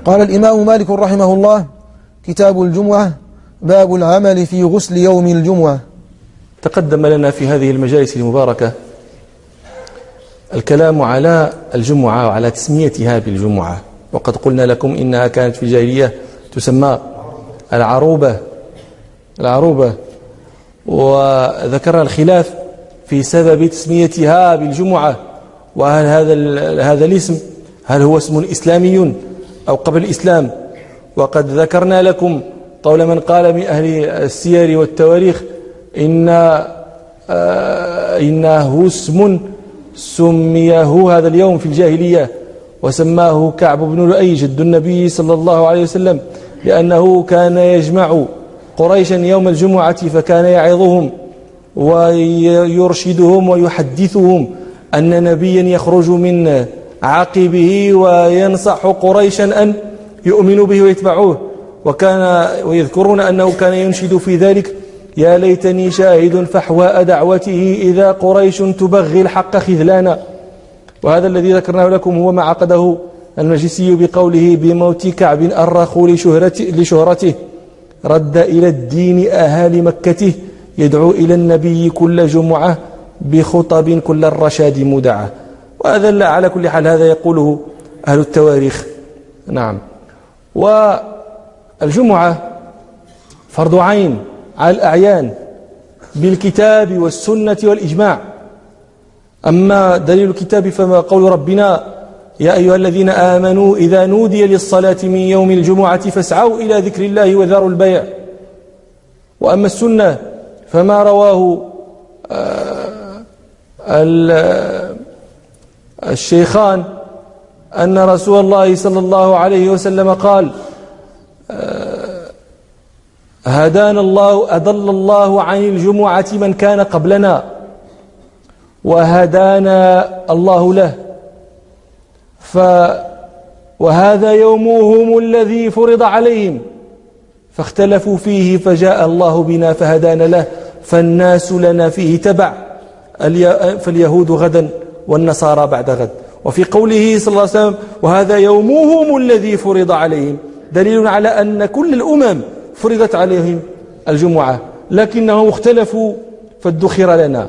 قال الإمام مالك رحمه الله: كتاب الجمعة، باب العمل في غسل يوم الجمعة. تقدم لنا في هذه المجالس المباركة الكلام على الجمعة وعلى تسميتها بالجمعة، وقد قلنا لكم إنها كانت في الجاهلية تسمى العروبة، وذكرنا الخلاف في سبب تسميتها بالجمعة، وهل هذا الاسم هل هو اسم إسلامي أو قبل الإسلام. وقد ذكرنا لكم قول من قال من أهل السير والتواريخ إنه اسم سميه هذا اليوم في الجاهلية، وسماه كعب بن لؤي جد النبي صلى الله عليه وسلم، لأنه كان يجمع قريشا يوم الجمعة فكان يعظهم ويرشدهم ويحدثهم أن نبيا يخرج من عقبه وينصح قريشا أن يؤمنوا به ويتبعوه. ويذكرون أنه كان ينشد في ذلك: يا ليتني شاهد فحواء دعوته إذا قريش تبغي الحق خذلانا. وهذا الذي ذكرناه لكم هو ما عقده المجلسي بقوله: بموت كعب أرخوا لشهرته رد إلى الدين أهالي مكته، يدعو إلى النبي كل جمعة بخطب كل الرشاد مدعة. وهذا على كل حال هذا يقوله أهل التواريخ. نعم. والجمعة فرض عين على الأعيان بالكتاب والسنة والإجماع. أما دليل الكتاب فما قول ربنا: يا أيها الذين آمنوا إذا نودي للصلاة من يوم الجمعة فاسعوا إلى ذكر الله وذروا البيع. وأما السنة فما رواه الشيخان أن رسول الله صلى الله عليه وسلم قال: هدانا الله أضل الله عن الجمعة من كان قبلنا وهدانا الله له، وهذا يومهم الذي فرض عليهم فاختلفوا فيه فجاء الله بنا فهدانا له، فالناس لنا فيه تبع، فاليهود غدا والنصارى بعد غد. وفي قوله صلى الله عليه وسلم: وهذا يومهم الذي فرض عليهم، دليل على أن كل الأمم فرضت عليهم الجمعة، لكنهم اختلفوا فادخر لنا.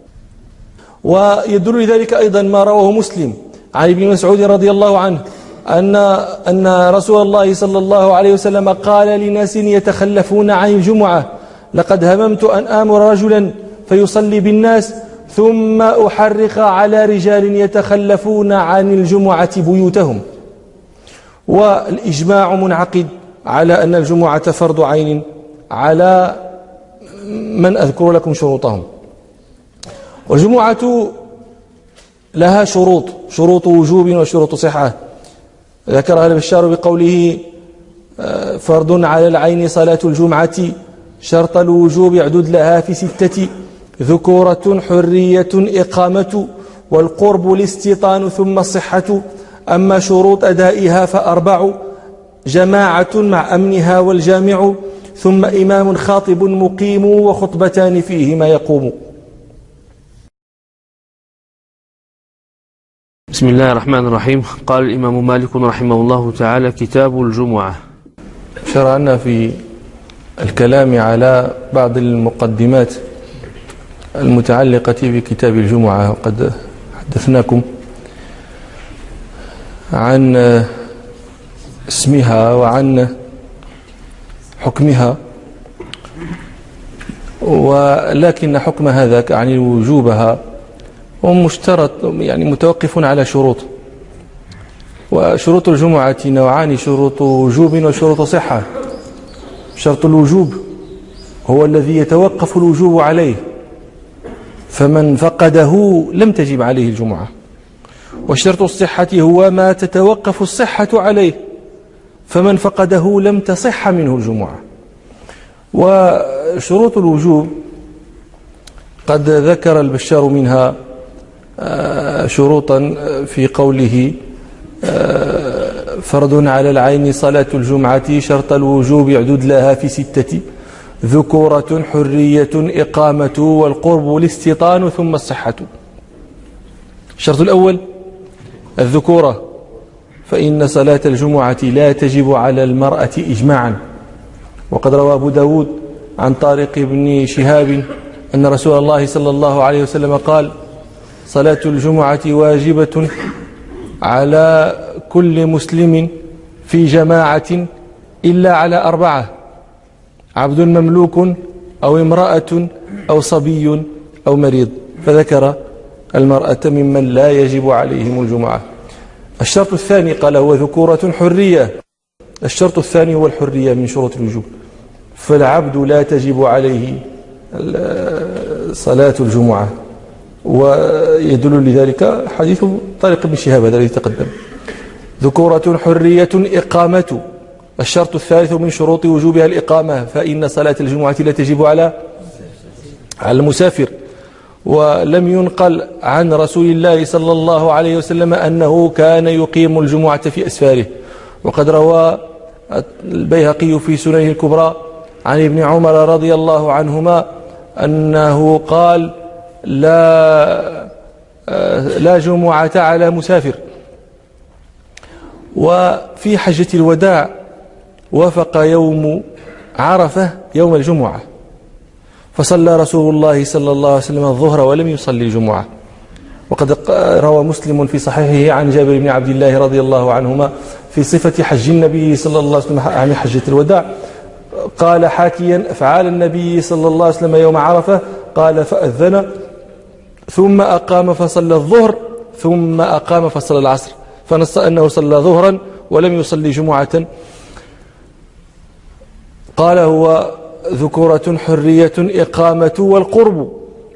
ويدل لذلك أيضا ما رواه مسلم عن ابن مسعود رضي الله عنه أن رسول الله صلى الله عليه وسلم قال لناس يتخلفون عن الجمعة: لقد هممت أن آمر رجلا فيصلي بالناس ثم أحرق على رجال يتخلفون عن الجمعة بيوتهم. والإجماع منعقد على أن الجمعة فرض عين على من أذكر لكم شروطهم. والجمعة لها شروط وجوب وشروط صحة، ذكرها البشار بقوله: فرض على العين صلاة الجمعة، شرط الوجوب يعدد لها في 6: ذكورة حرية إقامة، والقرب الاستيطان ثم الصحة. أما شروط أدائها ف4: جماعة مع أمنها والجامع، ثم إمام خاطب مقيم، وخطبتان فيهما يقوم. بسم الله الرحمن الرحيم. قال الإمام مالك رحمه الله تعالى: كتاب الجمعة. شرعنا في الكلام على بعض المقدمات المتعلقة بكتاب الجمعة، وقد حدثناكم عن اسمها وعن حكمها، ولكن حكم هذا يعني وجوبها ومشترط، يعني متوقف على شروط. وشروط الجمعة نوعان: شروط وجوب وشروط صحة. شرط الوجوب هو الذي يتوقف الوجوب عليه، فمن فقده لم تجب عليه الجمعة. وشرط الصحة هو ما تتوقف الصحة عليه، فمن فقده لم تصح منه الجمعة. وشروط الوجوب قد ذكر البشار منها شروطا في قوله: فرض على العين صلاة الجمعة، شرط الوجوب يعدد لها في 6: ذكورة حرية إقامة، والقرب الاستيطان، ثم الصحة. الشرط الأول الذكورة، فإن صلاة الجمعة لا تجب على المرأة إجماعا. وقد روى أبو داود عن طارق بن شهاب أن رسول الله صلى الله عليه وسلم قال: صلاة الجمعة واجبة على كل مسلم في جماعة إلا على 4: عبد مملوك أو امرأة أو صبي أو مريض، فذكر المرأة ممن لا يجب عليهم الجمعة. الشرط الثاني قال هو ذكورة حرية. الشرط الثاني هو الحرية من شروط الوجوب، فالعبد لا تجب عليه صلاة الجمعة، ويدل لذلك حديث طارق بن شهاب هذا الذي تقدم. ذكورة حرية إقامة. الشرط الثالث من شروط وجوبها الإقامة، فإن صلاة الجمعة لا تجب على المسافر. ولم ينقل عن رسول الله صلى الله عليه وسلم أنه كان يقيم الجمعة في أسفاره. وقد روى البيهقي في سننه الكبرى عن ابن عمر رضي الله عنهما أنه قال: لا جمعة على مسافر. وفي حجة الوداع وافق يوم عرفة يوم الجمعة، فصلى رسول الله صلى الله عليه وسلم الظهر ولم يصلي الجمعة. وقد روى مسلم في صحيحه عن جابر بن عبد الله رضي الله عنهما في صفة حج النبي صلى الله عليه وسلم عن حجة الوداع، قال حاكيا أفعال النبي صلى الله عليه وسلم يوم عرفة، قال: فأذن ثم أقام فصلى الظهر ثم أقام فصلى العصر، فنص أنه صلى ظهرا ولم يصلي جمعة. قال هو ذكورة حرية إقامة والقرب.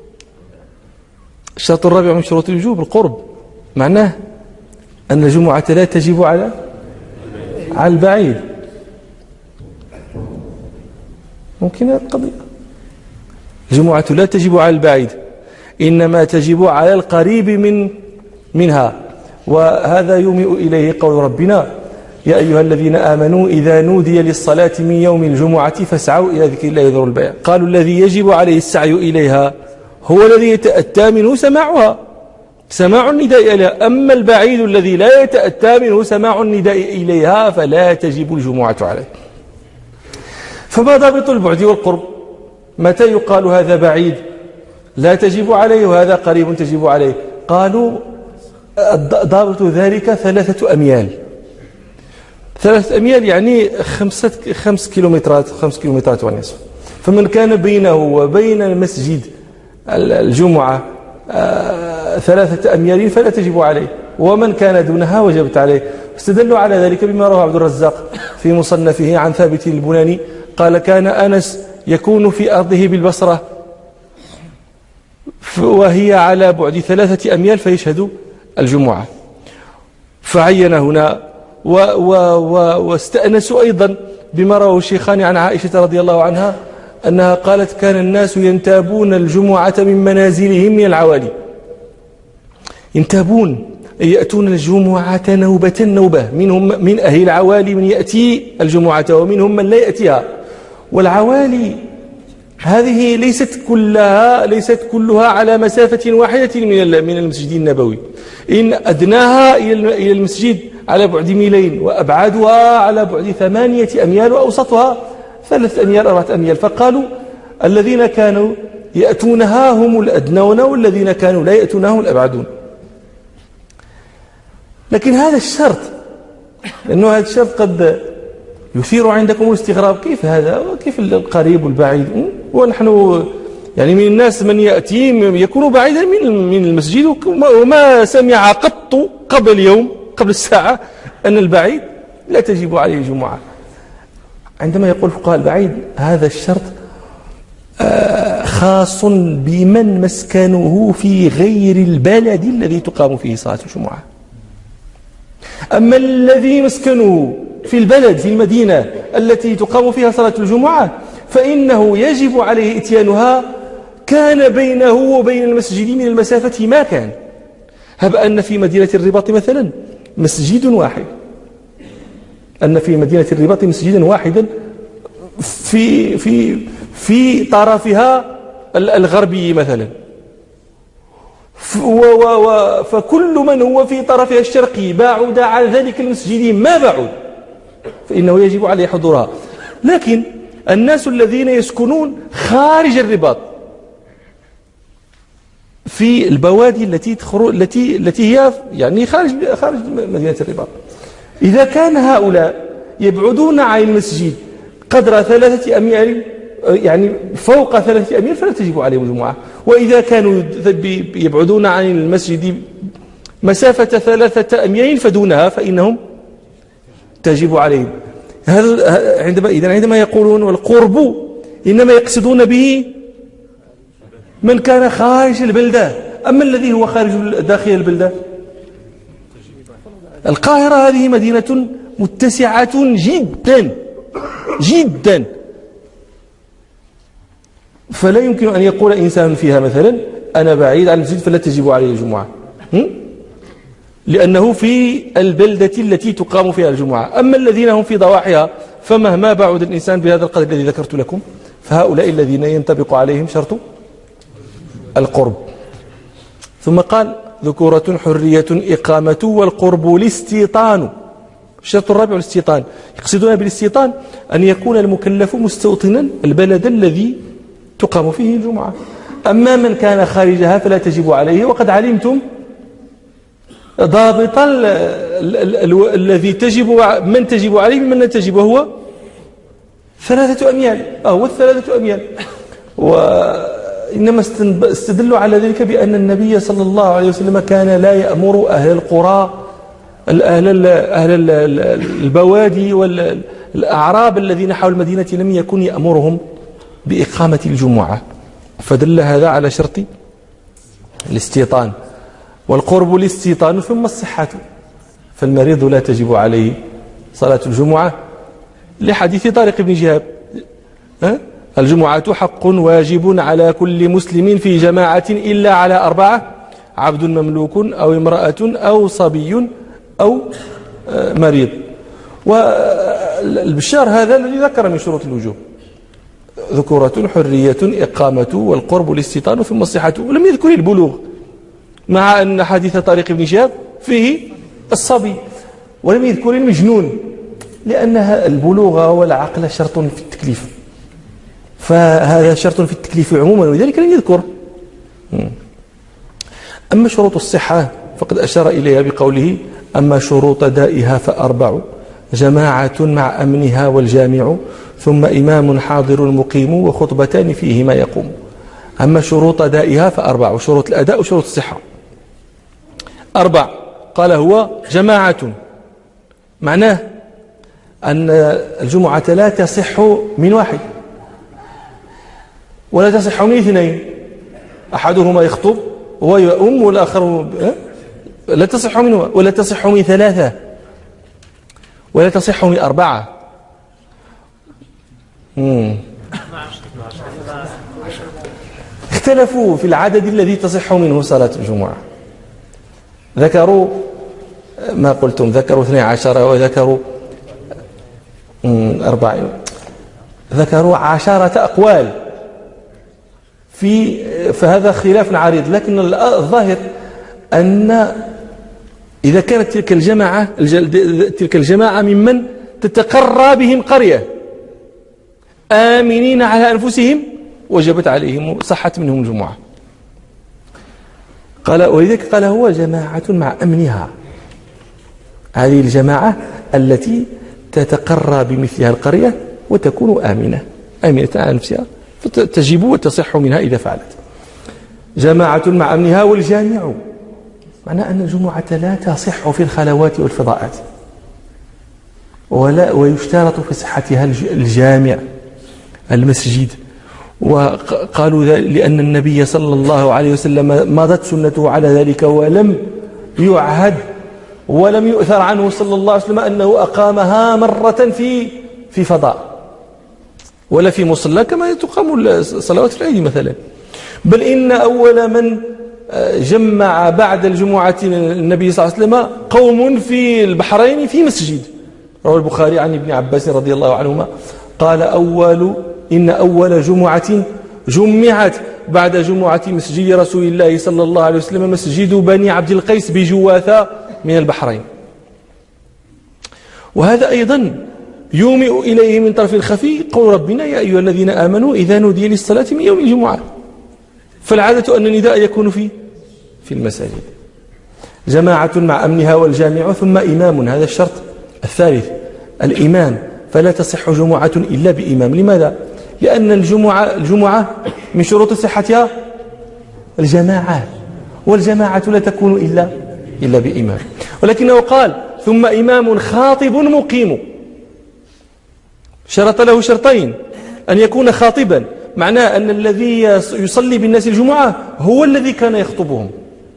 الشرط الرابع من شروط الوجوب القرب، معناه أن الجمعة لا تجب على البعيد. ممكن القضية الجمعة لا تجب على البعيد، إنما تجب على القريب منها. وهذا يومئ إليه قول ربنا: يا أيها الذين آمنوا إذا نودي للصلاة من يوم الجمعة فاسعوا إلى ذكر الله وذروا البيع. قالوا الذي يجب عليه السعي إليها هو الذي يتأتى منه سماع النداء إليها، أما البعيد الذي لا يتأتى منه سماع النداء إليها فلا تجب الجمعة عليه. فما ضابط البعد والقرب؟ متى يقال هذا بعيد لا تجب عليه وهذا قريب تجب عليه؟ قالوا ضابط ذلك 3 أميال. 3 أميال يعني 5 كيلومترات، 5 كيلومترات ونصف. فمن كان بينه وبين المسجد الجمعة 3 أميال فلا تجب عليه، ومن كان دونها وجبت عليه. استدلوا على ذلك بما رواه عبد الرزاق في مصنفه عن ثابت البناني قال: كان أنس يكون في أرضه بالبصرة وهي على بعد 3 أميال فيشهد الجمعة، فعين هنا. واستأنسوا أيضا بما رواه الشيخان عن عائشة رضي الله عنها أنها قالت: كان الناس ينتابون الجمعة من منازلهم من العوالي. ينتابون يأتون الجمعة نوبة، منهم من أهل العوالي من يأتي الجمعة ومنهم من لا يأتيها. والعوالي هذه ليست كلها على مسافة واحدة من المسجد النبوي، إن أدناها إلى المسجد على بعد 2 ميل، وأبعادها على بعد 8 أميال، وأوسطها 3 أميال 4 أميال. فقالوا الذين كانوا يأتونها هم الأدنون، والذين كانوا لا يأتونها هم الأبعدون. لكن هذا الشرط، لأنه هذا الشرط قد يثير عندكم الاستغراب: كيف هذا وكيف القريب والبعيد؟ ونحن يعني من الناس من يأتي يكون بعيدا من المسجد وما سمع قط قبل الساعة أن البعيد لا تجب عليه الجمعة. عندما يقول فقهاء البعيد هذا الشرط خاص بمن مسكنه في غير البلد الذي تقام فيه صلاة الجمعة. أما الذي مسكنه في البلد، في المدينة التي تقام فيها صلاة الجمعة، فإنه يجب عليه إتيانها كان بينه وبين المسجد من المسافة ما كان. هب أن في مدينة الرباط مثلا مسجد واحد، مسجدا واحدا في طرفها الغربي مثلا، فكل من هو في طرفها الشرقي بعد عن ذلك المسجد ما بعد فإنه يجب عليه حضورها. لكن الناس الذين يسكنون خارج الرباط في البوادي التي هي يعني خارج مدينة الرباط، إذا كان هؤلاء يبعدون عن المسجد قدر 3 أميال يعني فوق 3 أميال فلا تجب عليهم الجمعة، وإذا كانوا يبعدون عن المسجد مسافة 3 أميال فدونها فإنهم تجب عليهم. عندما يقولون والقرب إنما يقصدون به من كان خارج البلدة، أما الذي هو خارج داخل البلدة. القاهرة هذه مدينة متسعة جدا جدا، فلا يمكن أن يقول إنسان فيها مثلا أنا بعيد عن المسجد فلا تجب عليه الجمعة، لأنه في البلدة التي تقام فيها الجمعة. أما الذين هم في ضواحيها فمهما بعد الإنسان بهذا القدر الذي ذكرت لكم فهؤلاء الذين ينطبق عليهم شرط القرب. ثم قال ذكورة حرية إقامة والقرب الاستيطان. الشرط الرابع الاستيطان، يقصدون بالاستيطان أن يكون المكلف مستوطنا البلد الذي تقام فيه الجمعة. أما من كان خارجها فلا تجب عليه، وقد علمتم ضابط الذي من تجب عليه ممن لا تجب وهو 3 أميال، هو 3 أميال. وإنما استدلوا على ذلك بأن النبي صلى الله عليه وسلم كان لا يأمر أهل القرى أهل البوادي والأعراب الذين حول المدينة لم يكن يأمرهم بإقامة الجمعة، فدل هذا على شرط الاستيطان. والقرب الاستيطان ثم الصحة، فالمريض لا تجب عليه صلاة الجمعة لحديث طارق بن شهاب الجمعة حق واجب على كل مسلم في جماعة إلا على 4: عبد مملوك أو امرأة أو صبي أو مريض. والبشار هذا الذي ذكر من شروط الوجوب ذكورة حرية إقامة والقرب الاستيطان ثم الصحة، ولم يذكر البلوغ، مع أن حديث طارق بن شهاب فيه الصبي، ولم يذكر المجنون لأن البلوغ والعقل شرط في التكليف، فهذا شرط في التكليف عموما ولذلك لم يذكر. أما شروط الصحة فقد أشار إليها بقوله أما شروط دائها ف4: جماعة مع أمنها والجامع، ثم إمام حاضر مقيم، وخطبتان فيهما يقوم. أما شروط دائها ف4: شروط الأداء وشروط الصحة 4. قال هو جماعة، معناه أن الجمعة لا تصح من واحد ولا تصح من 2، أحدهما يخطب وهو يؤم والآخر لا تصح منه، ولا تصح من 3 ولا تصح من 4. اختلفوا في العدد الذي تصح منه صلاة الجمعة، ذكروا ما قلتم، ذكروا 12 وذكروا 40، ذكروا 10 أقوال فهذا خلاف عريض. لكن الظاهر أن إذا كانت تلك الجماعة ممن تتقرى بهم قرية آمنين على أنفسهم وجبت عليهم صحت منهم الجمعة. قال ولذلك قال هو جماعة مع أمنها، هذه الجماعة التي تتقرى بمثلها القرية وتكون آمنة على نفسها فتجب وتصح منها إذا فعلت. جماعة مع أمنها والجامع، معنى أن الجمعة لا تصح في الخلوات والفضاءات، ويشترط في صحتها الجامع المسجد. وقالوا لأن النبي صلى الله عليه وسلم مضت سنته على ذلك ولم يعهد ولم يؤثر عنه صلى الله عليه وسلم أنه أقامها مرة في فضاء ولا في مصلى كما تقام صلوات العيد مثلا. بل إن أول من جمع بعد الجمعة النبي صلى الله عليه وسلم قوم في البحرين في مسجد، رواه البخاري عن ابن عباس رضي الله عنهما قال إن أول جمعة جمعت بعد جمعة مسجد رسول الله صلى الله عليه وسلم مسجد بني عبد القيس بجواثة من البحرين. وهذا أيضا يومئ إليه من طرف الخفي قول ربنا يا أيها الذين آمنوا إذا نودي للصلاة من يوم الجمعة. فالعادة أن النداء يكون في المساجد. جماعة مع أمنها والجامع ثم إمام، هذا الشرط الثالث الإمام، فلا تصح جمعة إلا بإمام. لماذا؟ لأن الجمعة من شروط صحتها الجماعة، والجماعة لا تكون إلا بإمام. ولكنه قال ثم إمام خاطب مقيم، شرط له شرطين: أن يكون خاطبا، معناه أن الذي يصلي بالناس الجمعة هو الذي كان يخطبهم.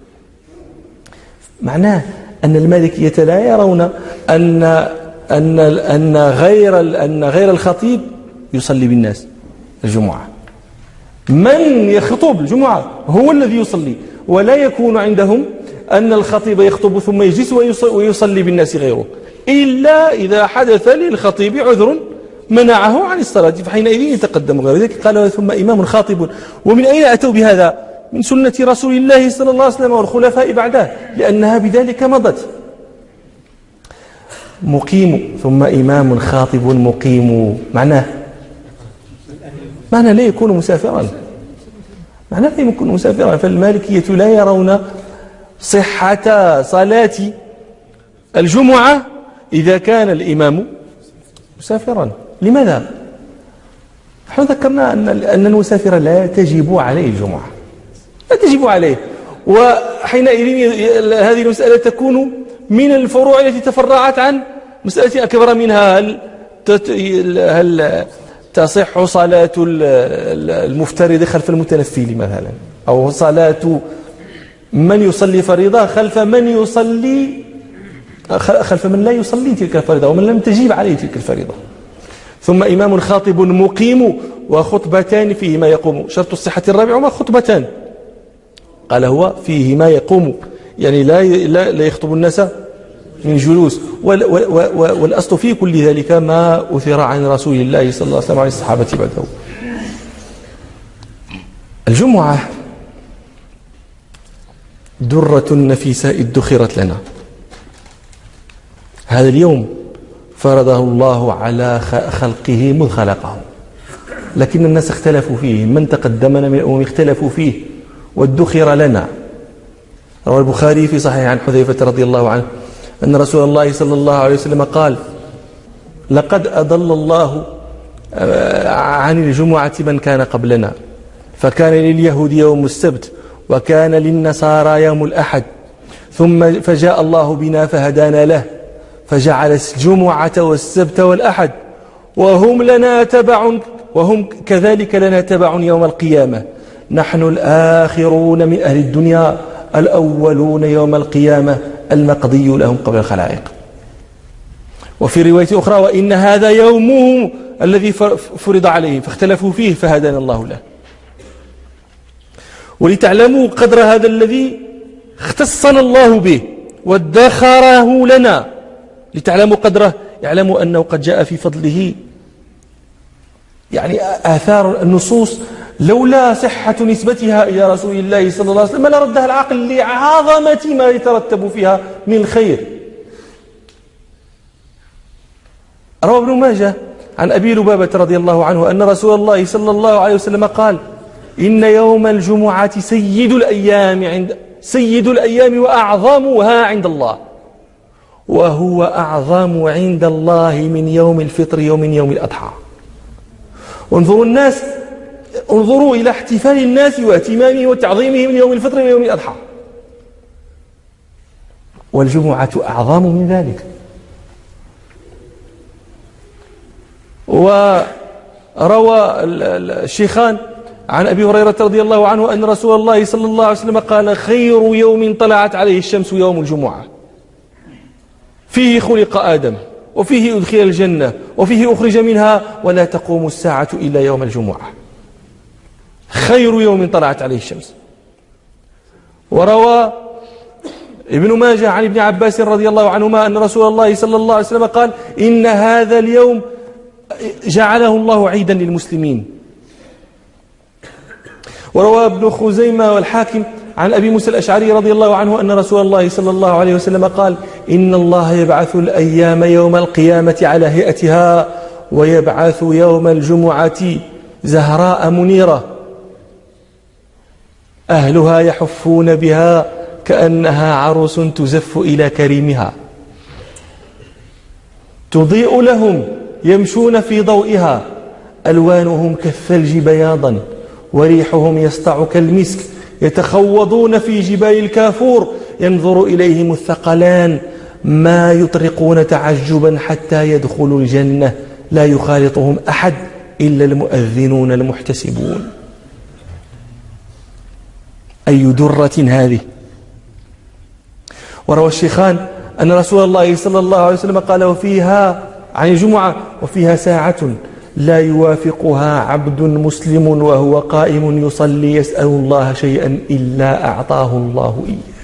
معناه أن المالكية لا يرون أن غير الخطيب يصلي بالناس الجمعة. من يخطب الجمعة هو الذي يصلي، ولا يكون عندهم أن الخطيب يخطب ثم يجلس ويصلي بالناس غيره، إلا إذا حدث للخطيب عذر منعه عن الصلاة، فحينئذ يتقدم غيره. ذلك قال ثم إمام خاطب. ومن أين أتوا بهذا؟ من سنة رسول الله صلى الله عليه وسلم والخلفاء بعده، لأنها بذلك مضت. مقيم ثم إمام خاطب مقيم، معناه لا يكون مسافرا، فالمالكية لا يرون صحة صلاة الجمعة إذا كان الإمام مسافرا. لماذا؟ نحن ذكرنا أن المسافر لا تجب عليه الجمعة، لا تجب عليه، وحينئذ هذه المسألة تكون من الفروع التي تفرعت عن مسألة أكبر منها: هل تصح صلاة المفترض خلف المتنفل مثلا، أو صلاة من يصلي فريضة خلف من لا يصلي تلك الفريضة ومن لم تجيب عليه تلك الفريضة. ثم إمام خاطب مقيم وخطبتان فيه ما يقوم. شرط الصحة الرابع ما خطبتان، قال هو فيه ما يقوم، يعني لا يخطب الناس من جلوس. والأصل في كل ذلك ما أثر عن رسول الله صلى الله عليه وسلم وعن الصحابة بعده. الجمعة درة نفيسة ادخرت لنا. هذا اليوم فرضه الله على خلقه مذ خلقه، لكن الناس اختلفوا فيه، من تقدمنا من الأمم اختلفوا فيه وادخر لنا. روى البخاري في صحيح عن حذيفة رضي الله عنه أن رسول الله صلى الله عليه وسلم قال: لقد أضل الله عن الجمعة من كان قبلنا، فكان لليهود يوم السبت وكان للنصارى يوم الأحد، ثم فجاء الله بنا فهدانا له، فجعل الجمعة والسبت والأحد وهم كذلك لنا تبع يوم القيامة، نحن الآخرون من أهل الدنيا الأولون يوم القيامة، المقضي لهم قبل الخلائق. وفي رواية أخرى: وإن هذا يومهم الذي فرض عليهم فاختلفوا فيه فهدانا الله له. ولتعلموا قدر هذا الذي اختصنا الله به وادخره لنا، لتعلموا قدره، يعلموا أنه قد جاء في فضله يعني آثار النصوص لولا صحة نسبتها إلى رسول الله صلى الله عليه وسلم لردها العقل لعظمة ما يترتب فيها من الخير. روى ابن ماجه عن أبي لبابة رضي الله عنه أن رسول الله صلى الله عليه وسلم قال: إن يوم الجمعة سيد الأيام وأعظمها عند الله، وهو أعظم عند الله من يوم الفطر يوم الأضحى. انظروا إلى احتفال الناس واهتمامهم وتعظيمهم من يوم الفطر ويوم الأضحى، والجمعة أعظم من ذلك. وروى الشيخان عن أبي هريرة رضي الله عنه أن رسول الله صلى الله عليه وسلم قال: خير يوم طلعت عليه الشمس يوم الجمعة، فيه خلق آدم وفيه أدخل الجنة وفيه أخرج منها ولا تقوم الساعة إلا يوم الجمعة. خير يوم طلعت عليه الشمس. وروى ابن ماجه عن ابن عباس رضي الله عنهما أن رسول الله صلى الله عليه وسلم قال: إن هذا اليوم جعله الله عيدا للمسلمين، وروى ابن خزيمة والحاكم عن أبي موسى الأشعري رضي الله عنه أن رسول الله صلى الله عليه وسلم قال: إن الله يبعث الأيام يوم القيامة على هيئتها، ويبعث يوم الجمعة زهراء منيرة أهلها يحفون بها كأنها عروس تزف إلى كريمها، تضيء لهم يمشون في ضوئها، ألوانهم كالثلج بياضا، وريحهم يسطع كالمسك، يتخوضون في جبال الكافور، ينظر إليهم الثقلان ما يطرقون تعجبا حتى يدخلوا الجنة، لا يخالطهم أحد إلا المؤذنون المحتسبون. أي درة هذه. وروى الشيخان أن رسول الله صلى الله عليه وسلم قال: وفيها عن الجمعة: وفيها ساعة لا يوافقها عبد مسلم وهو قائم يصلي يسأل الله شيئا إلا أعطاه الله إياه.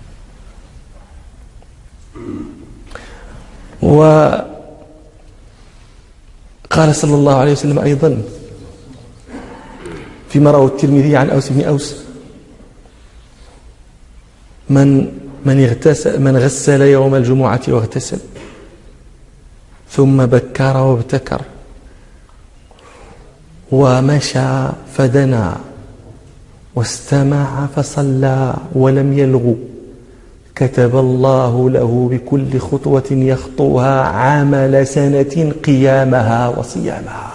وقال صلى الله عليه وسلم أيضا فيما رواه الترمذي عن أوس بن أوس: من غسل يوم الجمعة واغتسل ثم بكر وابتكر ومشى فدنا واستمع فصلى ولم يلغو، كتب الله له بكل خطوة يخطوها عمل سنة قيامها وصيامها.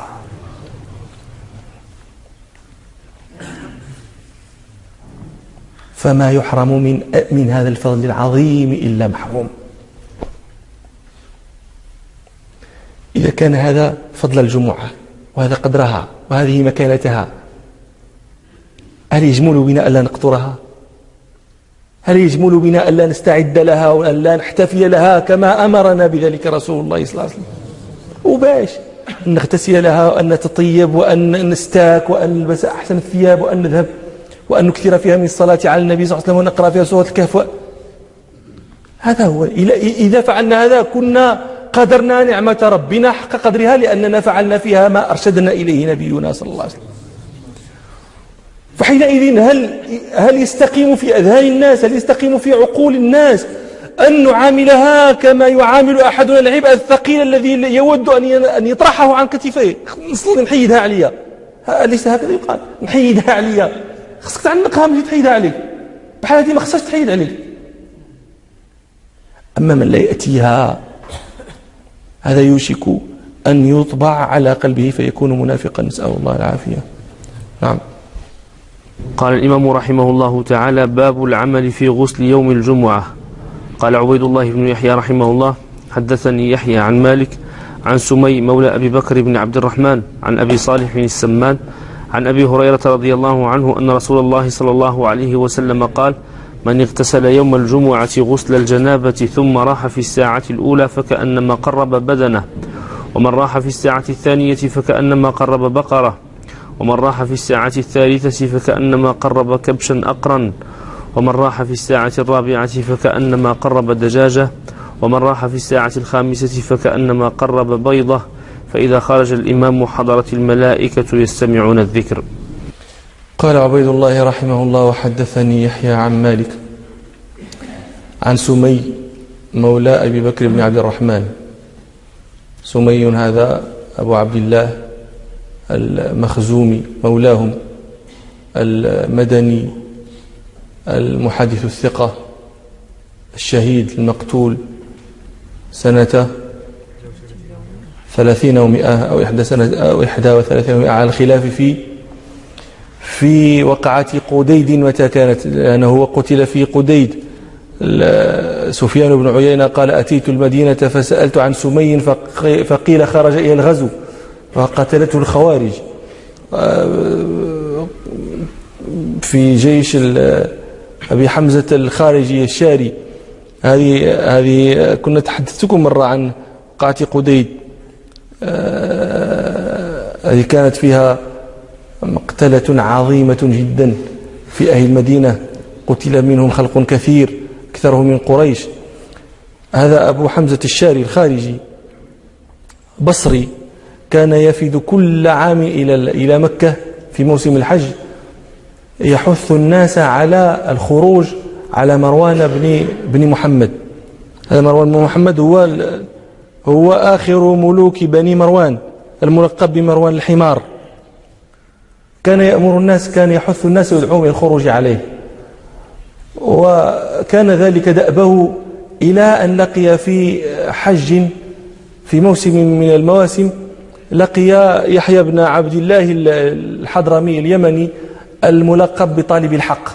فما يحرم من هذا الفضل العظيم إلا محروم. إذا كان هذا فضل الجمعة وهذا قدرها وهذه مكانتها، هل يجمل بنا ألا نقطرها؟ هل يجمل بنا ألا نستعد لها وأن لا نحتفي لها كما أمرنا بذلك رسول الله صلى الله عليه وسلم؟ وباش نغتسل لها وأن نتطيب وأن نستاك وأن نلبس أحسن الثياب وأن نذهب وأن نكثر فيها من الصلاة على النبي صلى الله عليه وسلم ونقرأ فيها سورة الكهف. هذا هو. إذا فعلنا هذا كنا قدرنا نعمة ربنا حق قدرها، لأننا فعلنا فيها ما أرشدنا إليه نبينا صلى الله عليه وسلم. فحينئذ هل يستقيم في أذهان الناس، هل يستقيم في عقول الناس أن نعاملها كما يعامل أحدنا العبء الثقيل الذي يود أن يطرحه عن كتفيه؟ نحيدها عليا، ليس هكذا يقال، نحيدها عليا. خصك تعنقها ماشي تحيدها عليك، بحال هذه ما خصهاش تحيد عليك. أما من لا يأتيها هذا يوشك أن يطبع على قلبه فيكون منافقا، نسأل الله العافية. نعم. قال الإمام رحمه الله تعالى: باب العمل في غسل يوم الجمعة. قال عبيد الله بن يحيى رحمه الله: حدثني يحيى عن مالك عن سمي مولى أبي بكر بن عبد الرحمن عن أبي صالح بن السمان عن أبي هريرة رضي الله عنه أن رسول الله صلى الله عليه وسلم قال: من اغتسل يوم الجمعة غسل الجنابة ثم راح في الساعة الأولى فكأنما قرب بدنه، ومن راح في الساعة الثانية فكأنما قرب بقرة، ومن راح في الساعة الثالثة فكأنما قرب كبشا أقرا، ومن راح في الساعة الرابعة فكأنما قرب دجاجة، ومن راح في الساعة الخامسة فكأنما قرب بيضة، فإذا خرج الإمام حضرت الملائكة يستمعون الذكر. قال عبيد الله رحمه الله: وحدثني يحيى عن مالك عن سمي مولى أبي بكر بن عبد الرحمن. سمي هذا أبو عبد الله المخزومي مولاهم المدني المحدث الثقة الشهيد المقتول سنة 30 و100 أو 31 على الخلاف في وقعة قديد متى كانت، لأنه قتل في قديد. سفيان بن عيينة قال: أتيت المدينة فسألت عن سمي فقيل خرج إلى الغزو فقتلته الخوارج في جيش أبي حمزة الخارجي الشاري. هذه كنا تحدثتكم مرة عن وقعة قديد. هذه كانت فيها مقتلة عظيمة جدا في أهل المدينة، قتل منهم خلق كثير أكثرهم من قريش. هذا أبو حمزة الشاري الخارجي بصري، كان يفد كل عام إلى مكة في موسم الحج يحث الناس على الخروج على مروان بن محمد. هذا مروان بن محمد هو آخر ملوك بني مروان، الملقب بمروان الحمار. كان يأمر الناس، كان يحث الناس ويدعوهم إلى الخروج عليه، وكان ذلك دأبه إلى أن لقي في حج في موسم من المواسم، لقي يحيى بن عبد الله الحضرمي اليمني الملقب بطالب الحق،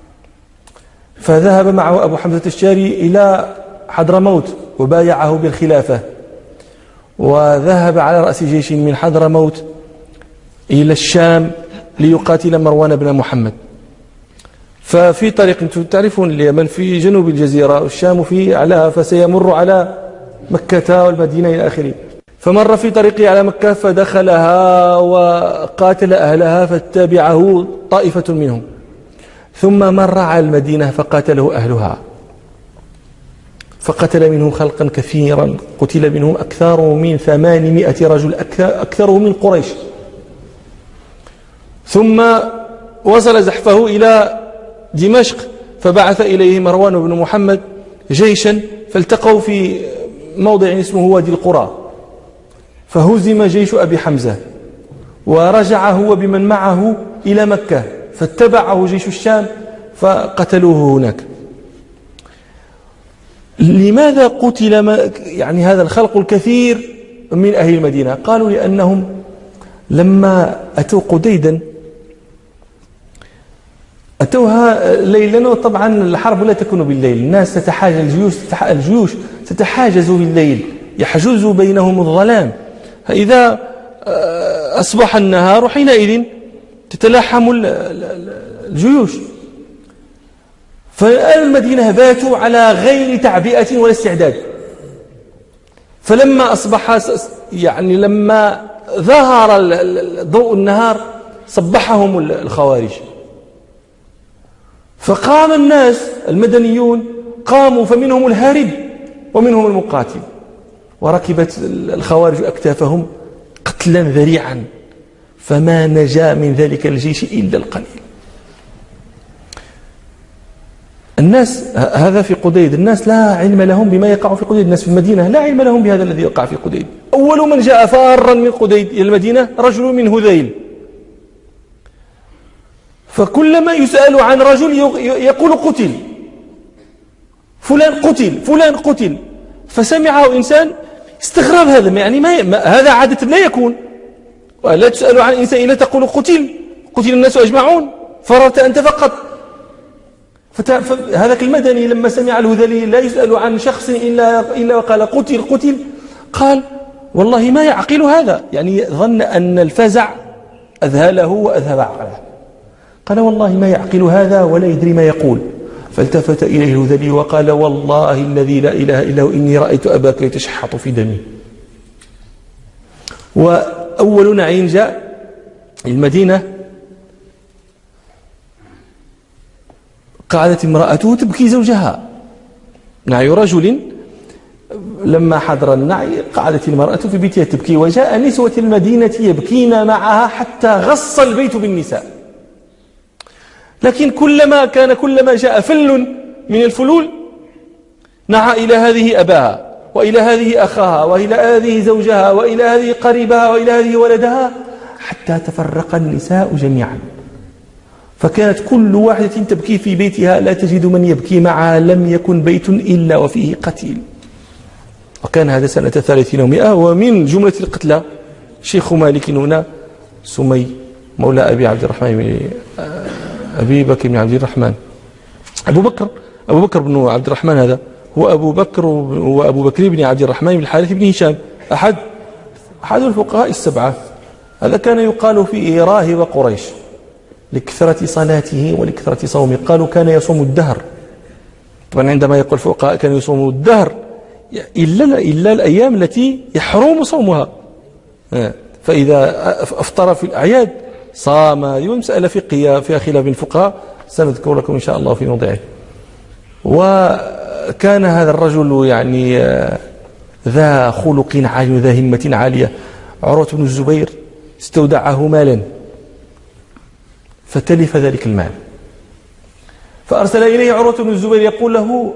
فذهب معه أبو حمزة الشاري إلى حضرموت وبايعه بالخلافة، وذهب على رأس جيش من حضرموت إلى الشام ليقاتل مروان بن محمد. ففي طريق، أنتم تعرفون اليمن في جنوب الجزيرة والشام في أعلاها، فسيمر على مكة والمدينة إلى آخره. فمر في طريقه على مكة فدخلها وقاتل أهلها فتبعه طائفة منهم، ثم مر على المدينة فقاتله أهلها، فقتل منهم خلقا كثيرا، قتل منهم أكثر من 800 رجل، أكثرهم من قريش. ثم وصل زحفه إلى دمشق، فبعث إليه مروان بن محمد جيشا، فالتقوا في موضع اسمه وادي القرى، فهزم جيش أبي حمزة ورجع هو بمن معه إلى مكة، فاتبعه جيش الشام فقتلوه هناك. لماذا قتل يعني هذا الخلق الكثير من أهل المدينة؟ قالوا لأنهم لما أتوا قديدا أتوها ليلا، وطبعا الحرب لا تكون بالليل، الناس الجيوش تتحاجز بالليل، يحجز بينهم الظلام، فإذا أصبح النهار حينئذ تتلاحم الجيوش. فأهل المدينة باتوا على غير تعبئة ولا استعداد، فلما أصبح يعني لما ظهر ضوء النهار صبحهم الخوارج، فقام الناس المدنيون قاموا، فمنهم الهارب ومنهم المقاتل، وركبت الخوارج أكتافهم قتلا ذريعا، فما نجا من ذلك الجيش إلا القليل. الناس هذا في قديد، الناس لا علم لهم بما يقع في قديد، الناس في المدينة لا علم لهم بهذا الذي يقع في قديد. أول من جاء فارا من قديد إلى المدينة رجل من هذيل، فكلما يسأل عن رجل يقول قتل فلان، قتل فلان، قتل. فسمعه إنسان استغرب هذا، يعني هذا عادة لا يكون، ولا تسأل عن إنسان إلا تقول قتل الناس أجمعون، فررت أنت فقط. فهذاك المدني لما سمع الهذلي لا يسأل عن شخص إلا وقال قتل، قال والله ما يعقل هذا، يعني ظن أن الفزع أذهله وأذهب عقله، قال والله ما يعقل هذا ولا يدري ما يقول. فالتفت إليه الهذلي وقال والله الذي لا إله إلا هو إني رأيت أباك يتشحط في دمي. وأول نعيم جاء المدينة قعدت امرأته تبكي زوجها، نعي رجل لما حضر النعي قعدت المرأة في بيتها تبكي، وجاء نسوة المدينة يبكين معها حتى غص البيت بالنساء. لكن كلما جاء فل من الفلول نعى إلى هذه أباها، وإلى هذه أخاها، وإلى هذه زوجها، وإلى هذه قريبها، وإلى هذه ولدها، حتى تفرق النساء جميعا. فكانت كل واحدة تبكي في بيتها لا تجد من يبكي معها، لم يكن بيت إلا وفيه قتيل. وكان هذا سنة 300، ومن جملة القتلى شيخ مالك هنا سمي مولى أبي عبد الرحمن أبي بكر بن عبد الرحمن. أبو بكر بن عبد الرحمن هذا هو أبو بكر بن عبد الرحمن بن الحارث بن هشام، أحد الفقهاء السبعة. هذا كان يقال في راهب قريش لكثرة صلاته ولكثرة صومه، قالوا كان يصوم الدهر. طبعا عندما يقول الفقهاء كان يصوم الدهر إلا الأيام التي يحرم صومها، فإذا أفطر في الأعياد صام. مسألة فقهية فيها خلاف الفقهاء سنذكر لكم إن شاء الله في موضعه. وكان هذا الرجل يعني ذا خلق عالي وذا همة عالية. عروة بن الزبير استودعه مالا، فتلف ذلك المال. فأرسل إليه عروة بن الزبير يقول له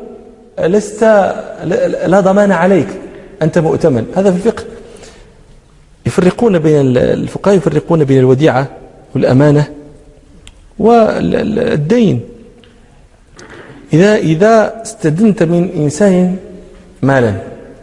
لا ضمان عليك، أنت مؤتمن. هذا في الفقه يفرقون بين الفقهاء يفرقون بين الوديعة والأمانة والدين. إذا استدنت من إنسان مالا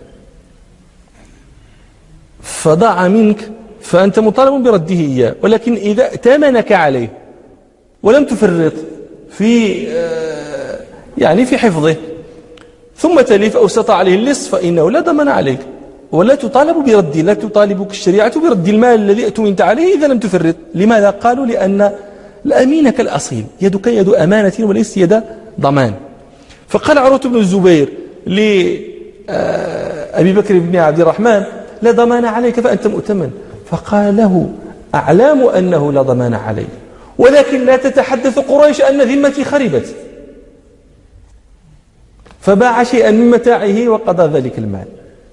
فضاع منك فأنت مطالب برده إياه، ولكن إذا ائتمنك عليه ولم تفرط في في حفظه ثم تلف أو استطاع عليه اللص فإنه لا ضمان عليك ولا تطالب برد، لا تطالبك الشريعة برد المال الذي أتمنت عليه إذا لم تفرط. لماذا؟ قالوا لأن الأمين كالأصيل، يدك يد أمانة وليس يد ضمان. فقال عروة بن الزبير لأبي بكر بن عبد الرحمن لا ضمان عليك فأنت مؤتمن. فقال له أعلام أنه لا ضمان علي، ولكن لا تتحدث قريش أن ذمتي خربت. فباع شيئا من متاعه وقضى ذلك المال.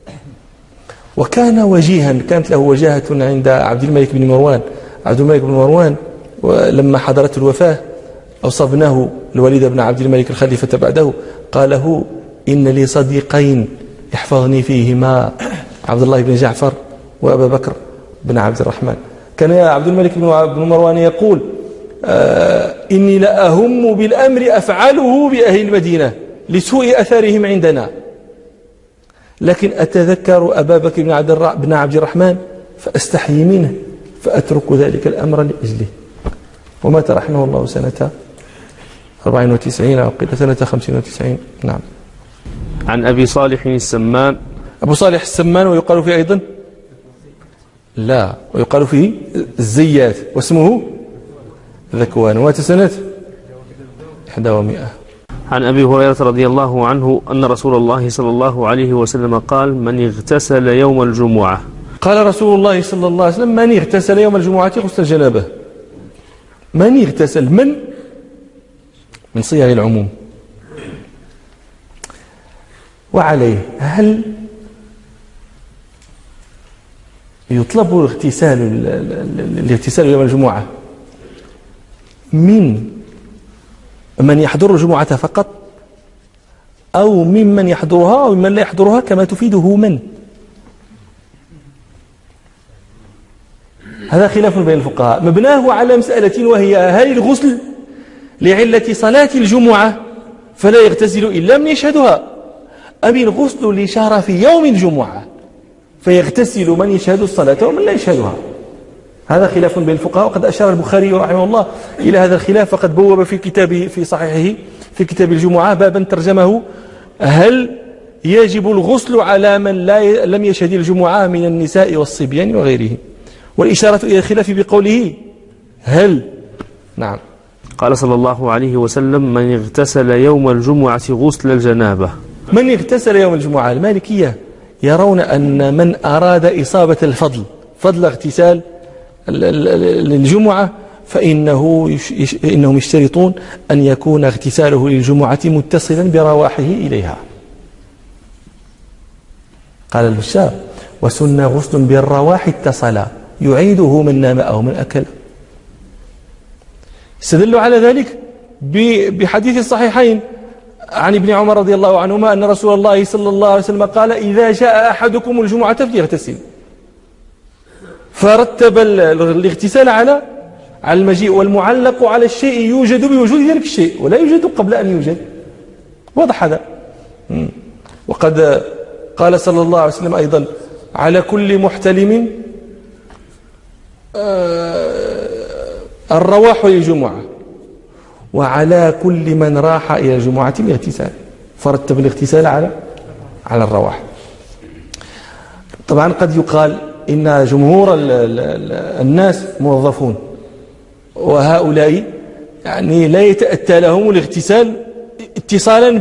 وكان وجيها، كانت له وجاهة عند عبد الملك بن مروان. عبد الملك بن مروان لما حضرته الوفاة أوصى ابنه الوليد بن عبد الملك الخليفة بعده، قال له إن لي صديقين يحفظني فيهما عبد الله بن جعفر وأبا بكر بن عبد الرحمن. كان عبد الملك بن مروان يقول إني لأهم بالأمر أفعله بأهل المدينة لسوء أثرهم عندنا، لكن أتذكر أبا بكر بن عبد الرحمن فأستحيي منه فأترك ذلك الأمر لأجله. ومات رحمه الله سنة 94 أو سنة 95. نعم. عن أبي صالح السمان. أبو صالح السمان ويقال فيه أيضا لا، ويقال فيه الزيات واسمه ذكوان. ومات سنة 100. عن أبي هريرة رضي الله عنه أن رسول الله صلى الله عليه وسلم قال من اغتسل يوم الجمعة. قال رسول الله صلى الله عليه وسلم من اغتسل يوم الجمعة غسل الجنابة. من اغتسل من صيغ العموم. وعليه هل يطلب الاغتسال يوم الجمعة من يحضر الجمعة فقط أو ممن يحضرها أو ممن لا يحضرها كما تفيده من؟ هذا خلاف بين الفقهاء مبناه على مسألة، وهي هل الغسل لعلة صلاة الجمعة فلا يغتسل إلا من يشهدها، أم الغسل لشرف يوم الجمعة فيغتسل من يشهد الصلاة ومن لا يشهدها؟ هذا خلاف بين الفقهاء، وقد أشار البخاري رحمه الله إلى هذا الخلاف، فقد بوب في كتابه في صحيحه في كتاب الجمعة بابا ترجمه هل يجب الغسل على من لم يشهد الجمعة من النساء والصبيان وغيره، والإشارة إلى الخلاف بقوله هل. نعم. قال صلى الله عليه وسلم من اغتسل يوم الجمعة غسل الجنابة. من اغتسل يوم الجمعة، المالكية يرون أن من أراد إصابة فضل اغتسال للجمعة فإنهم يشترطون أن يكون اغتساله للجمعة متصلا برواحه إليها. قال البشار وسن غسل بالرواح اتصلا يعيده من نام أو من أكل. استدلوا على ذلك بحديث الصحيحين عن ابن عمر رضي الله عنهما أن رسول الله صلى الله عليه وسلم قال إذا جاء أحدكم الجمعة فليغتسل، فرتب الاغتسال على المجيء، والمعلق على الشيء يوجد بوجود ذلك الشيء ولا يوجد قبل أن يوجد. واضح هذا. وقد قال صلى الله عليه وسلم أيضا على كل محتلم الرواح للجمعة وعلى كل من راح إلى الجمعة الاغتسال، فرتب الاغتسال على الرواح. طبعا قد يقال إن جمهور الناس موظفون، وهؤلاء يعني لا يتأتى لهم الاغتسال اتصالا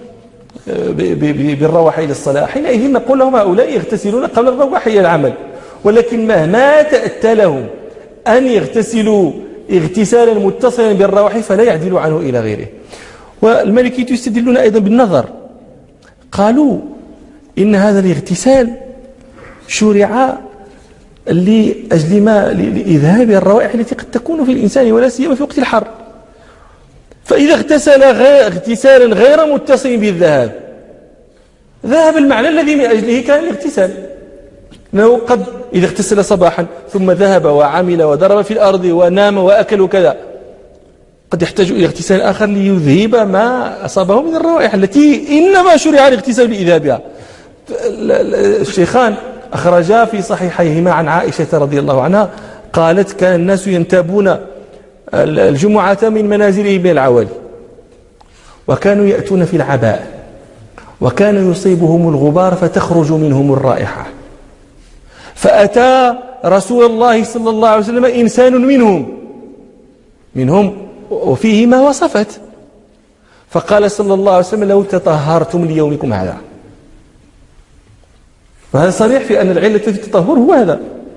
بالرواح إلى الصلاة، حينئذ نقول لهم هؤلاء يغتسلون قبل الرواح إلى العمل، ولكن مهما تأتى لهم أن يغتسلوا اغتسالا متصلا بالرواح فلا يعدل عنه إلى غيره. والمالكية يستدلون أيضا بالنظر، قالوا إن هذا الاغتسال شرع لأجل لإذهاب الروائح التي قد تكون في الإنسان ولا سيما في وقت الحر. فإذا اغتسل اغتسالا غير متصل بالذهاب ذهب المعنى الذي من أجله كان الاغتسال. أنه قد إذا اغتسل صباحا ثم ذهب وعمل وضرب في الأرض ونام وأكل وكذا قد يحتاج إلى اغتسال آخر ليذهب ما أصابه من الروائح التي إنما شرع الاغتسال لإذهابها. الشيخان أخرجا في صحيحيهما عن عائشة رضي الله عنها قالت كان الناس ينتابون الجمعة من منازلهم من العوالي وكانوا يأتون في العباء وكان يصيبهم الغبار فتخرج منهم الرائحة، فأتى رسول الله صلى الله عليه وسلم إنسان منهم وفيه ما وصفت، فقال صلى الله عليه وسلم لو تطهرتم ليومكم هذا. وهذا صريح في أن العلة في التطهر هو هذا.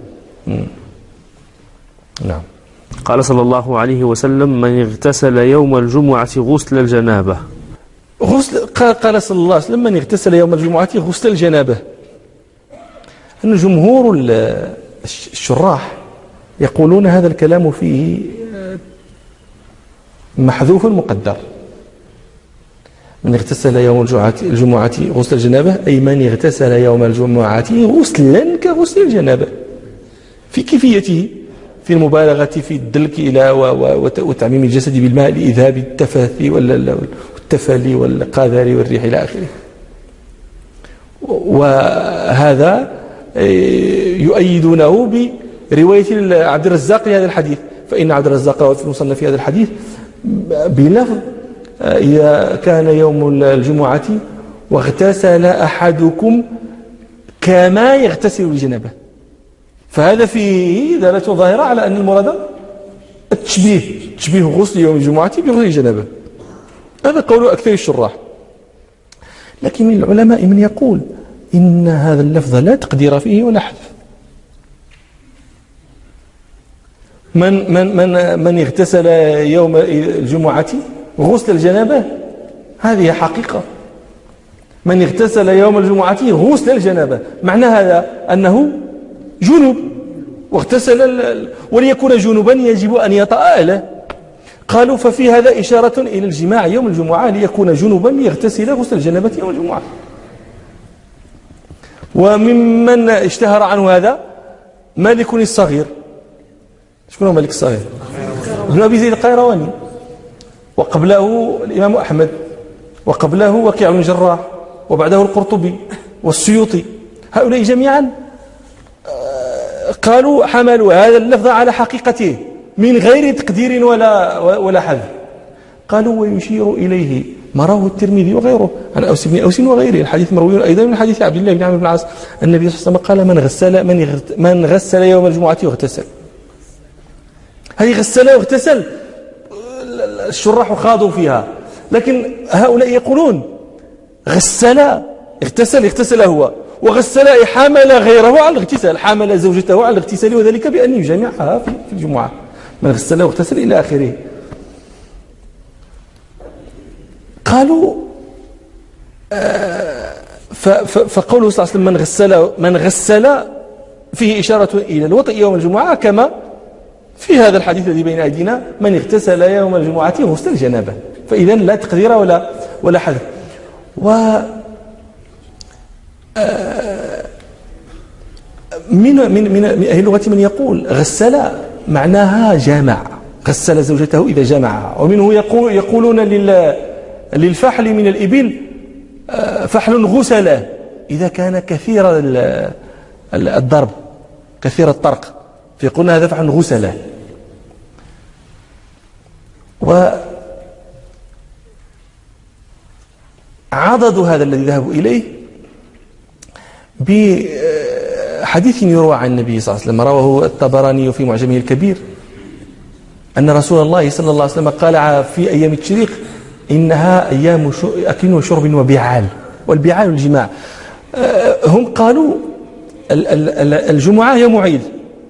نعم. قال صلى الله عليه وسلم من اغتسل يوم الجمعة غسل الجنابة. قال صلى الله عليه وسلم من اغتسل يوم الجمعة غسل الجنابة. أن جمهور الشراح يقولون هذا الكلام فيه محذوف مقدر. من اغتسل يوم الجمعة غسل الجنابة أي من اغتسل يوم الجمعة غسلا كغسل الجنابة في كيفيته، في المبالغة في الدلك إلى وتعميم الجسد بالماء لإذهاب التفاثي والتفالي والقاذار والريح إلى آخره. وهذا يؤيدونه برواية عبد الرزاق لهذا الحديث، فإن عبد الرزاق روى في المصنف في هذا الحديث بلفظ إذا كان يوم الجمعة واغتسل أحدكم كما يغتسل الجنابة، فهذا فيه دلالة ظاهرة على أن المراد تشبيه غسل يوم الجمعة بغسل الجنابة. هذا قول أكثر الشراح. لكن من العلماء من يقول إن هذا اللفظ لا تقدير فيه ولا حذف. من اغتسل يوم الجمعة غسل الجنابة هذه حقيقة. من اغتسل يوم الجمعة غسل الجنابة معنى هذا أنه جنوب واغتسل، وليكون جنوبا يجب أن يتأهل. قالوا ففي هذا إشارة إلى الجماع يوم الجمعة ليكون جنوبا يغتسل غسل الجنابة يوم الجمعة. وممن اشتهر عنه هذا مالك الصغير. شكون هو مالك الصغير؟ ابن أبي زيد القيرواني، وقبله الإمام أحمد، وقبله وكيع بن الجراح، وبعده القرطبي والسيوطي. هؤلاء جميعا قالوا حملوا هذا اللفظ على حقيقته من غير تقدير ولا حذف. قالوا ويشير إليه ما رواه الترمذي وغيره عن أوس بن أوس وغيره. الحديث مروي أيضا من حديث عبد الله بن عمرو بن العاص. النبي صلى الله عليه وسلم قال من غسل يوم الجمعة واغتسل. هذه غسل واغتسل الشراح خاضوا فيها، لكن هؤلاء يقولون غسل اغتسل هو، وغسل حمل غيره على الاغتسال، حمل زوجته على الاغتسال، وذلك بأن يجامعها في الجمعة. من غسل واغتسل إلى آخره. قالوا فقوله صلى الله عليه وسلم من غسل فيه إشارة إلى الوطء يوم الجمعة، كما في هذا الحديث الذي بين أيدينا من اغتسل يوم الجمعة غسل الجنابة. فإذا لا تقدير ولا حذف. من أهل اللغة من يقول غسل معناها جامع، غسل زوجته إذا جمعها. ومنه يقولون للفحل من الإبل فحل غسله إذا كان كثير الضرب كثير الطرق، فيقولون هذا فحل غسله. وعضدوا هذا الذي ذهبوا إليه بحديث يروى عن النبي صلى الله عليه وسلم رواه الطبراني في معجمه الكبير أن رسول الله صلى الله عليه وسلم قال في أيام التشريق إنها أيام أكل وشرب وبعال، والبعال الجماع. هم قالوا الجمعة يوم عيد،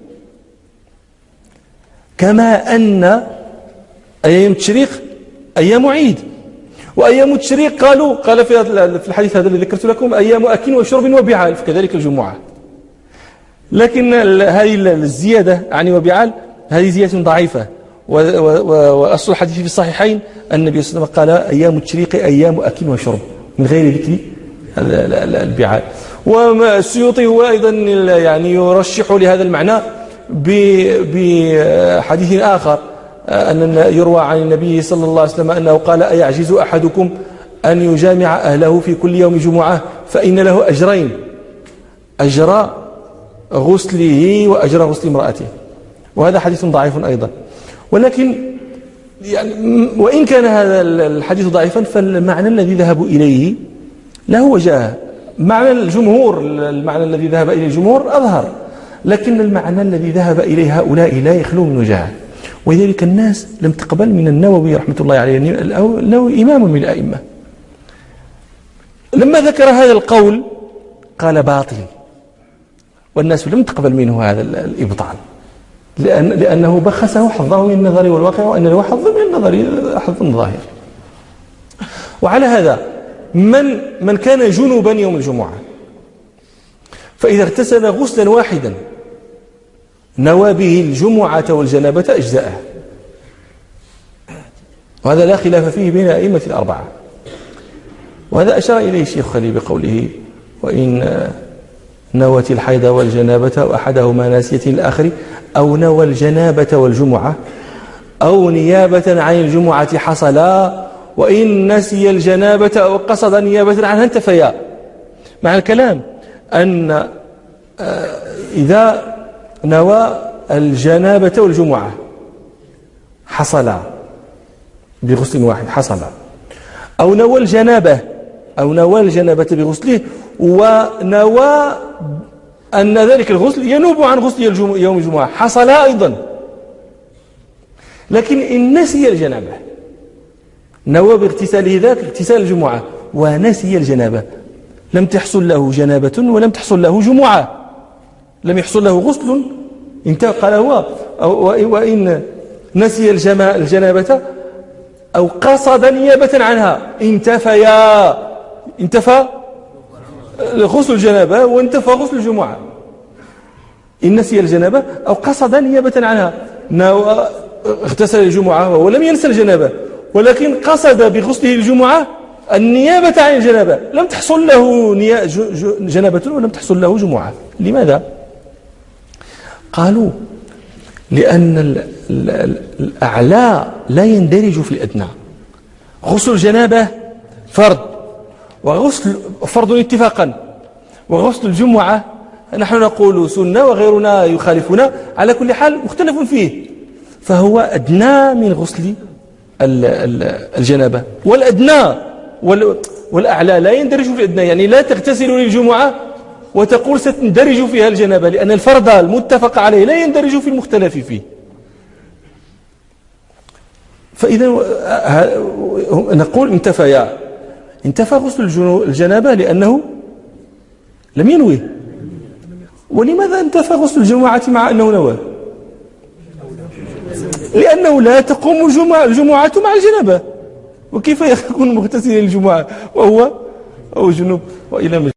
كما أن أيام التشريق أيام عيد. وأيام التشريق قال في الحديث هذا الذي ذكرت لكم أيام أكل وشرب وبعال، فكذلك الجمعة. لكن هذه الزيادة يعني وبعال هذه زيادة ضعيفة. وأصل الحديث في الصحيحين النبي صلى الله عليه وسلم قال أيام التشريق أيام أكل وشرب من غير ذكر البعال. والسيوطي هو أيضا يعني يرشح لهذا المعنى بحديث آخر أن يروى عن النبي صلى الله عليه وسلم أنه قال أيعجز أحدكم أن يجامع أهله في كل يوم جمعة فإن له أجرين، أجر غسله وأجر غسل امرأته. وهذا حديث ضعيف أيضا. ولكن يعني وإن كان هذا الحديث ضعيفا فالمعنى الذي ذهبوا إليه له وجهه. معنى الجمهور، المعنى الذي ذهب إليه الجمهور أظهر، لكن المعنى الذي ذهب إليه هؤلاء لا يخلو من وجهه. ولذلك الناس لم تقبل من النووي رحمة الله عليه، النووي إمام من الأئمة، لما ذكر هذا القول قال باطل، والناس لم تقبل منه هذا الإبطال، لأنه بخسه حظه من النظر والواقع، وأن له حظ من النظر حظ ظاهر. وعلى هذا من كان جنوبا يوم الجمعة فإذا اغتسل غسلا واحدا نوى به الجمعة والجنابة أجزاءه، وهذا لا خلاف فيه بين أئمة الأربعة. وهذا أشار إليه الشيخ خليل بقوله وإن نوت الحيض والجنابة وأحدهما ناسية الآخر أو نوى الجنابة والجمعة أو نيابة عن الجمعة حصلا، وإن نسي الجنابة أو قصد نيابة عنها انتفيا. مع الكلام أن إذا نوى الجنابة والجمعة حصلا بغسل واحد حصلا، أو نوى الجنابة بغسله ونوى أن ذلك الغسل ينوب عن غسل يوم الجمعة حصل أيضا. لكن إن نسي الجنابة نوى باغتساله ذاك اغتسال الجمعة ونسي الجنابة لم تحصل له جنابة ولم تحصل له جمعة، لم يحصل له غسل انتهى. قال هو وإن نسي الجنابة أو قصد نيابة عنها انتفى غسل الجنابة وانتفى غسل الجمعة. إن نسي الجنابة أو قصد نيابة عنها، اغتسل الجمعة وهو لم ينسى الجنابة ولكن قصد بغسله الجمعة النيابة عن الجنابة، لم تحصل له جنابة ولم تحصل له جمعة. لماذا؟ قالوا لأن الأعلى لا يندرج في الأدنى. غسل الجنابة فرض، وغسل فرض اتفاقا، وغسل الجمعة نحن نقول سنة وغيرنا يخالفنا، على كل حال مختلف فيه، فهو أدنى من غسل الجنابة. والأدنى والأعلى لا يندرج في الأدنى، يعني لا تغتسل للجمعة وتقول ستندرج فيها الجنابة، لأن الفرض المتفق عليه لا يندرج في المختلف فيه. فإذا نقول انتفى غسل الجنابة لأنه لم ينوي. ولماذا انتفى غسل الجمعة مع أنه نوى؟ لأنه لا تقوم الجمعة مع الجنابة، وكيف يكون مغتسلا للجمعة وهو جنوب؟ وإلى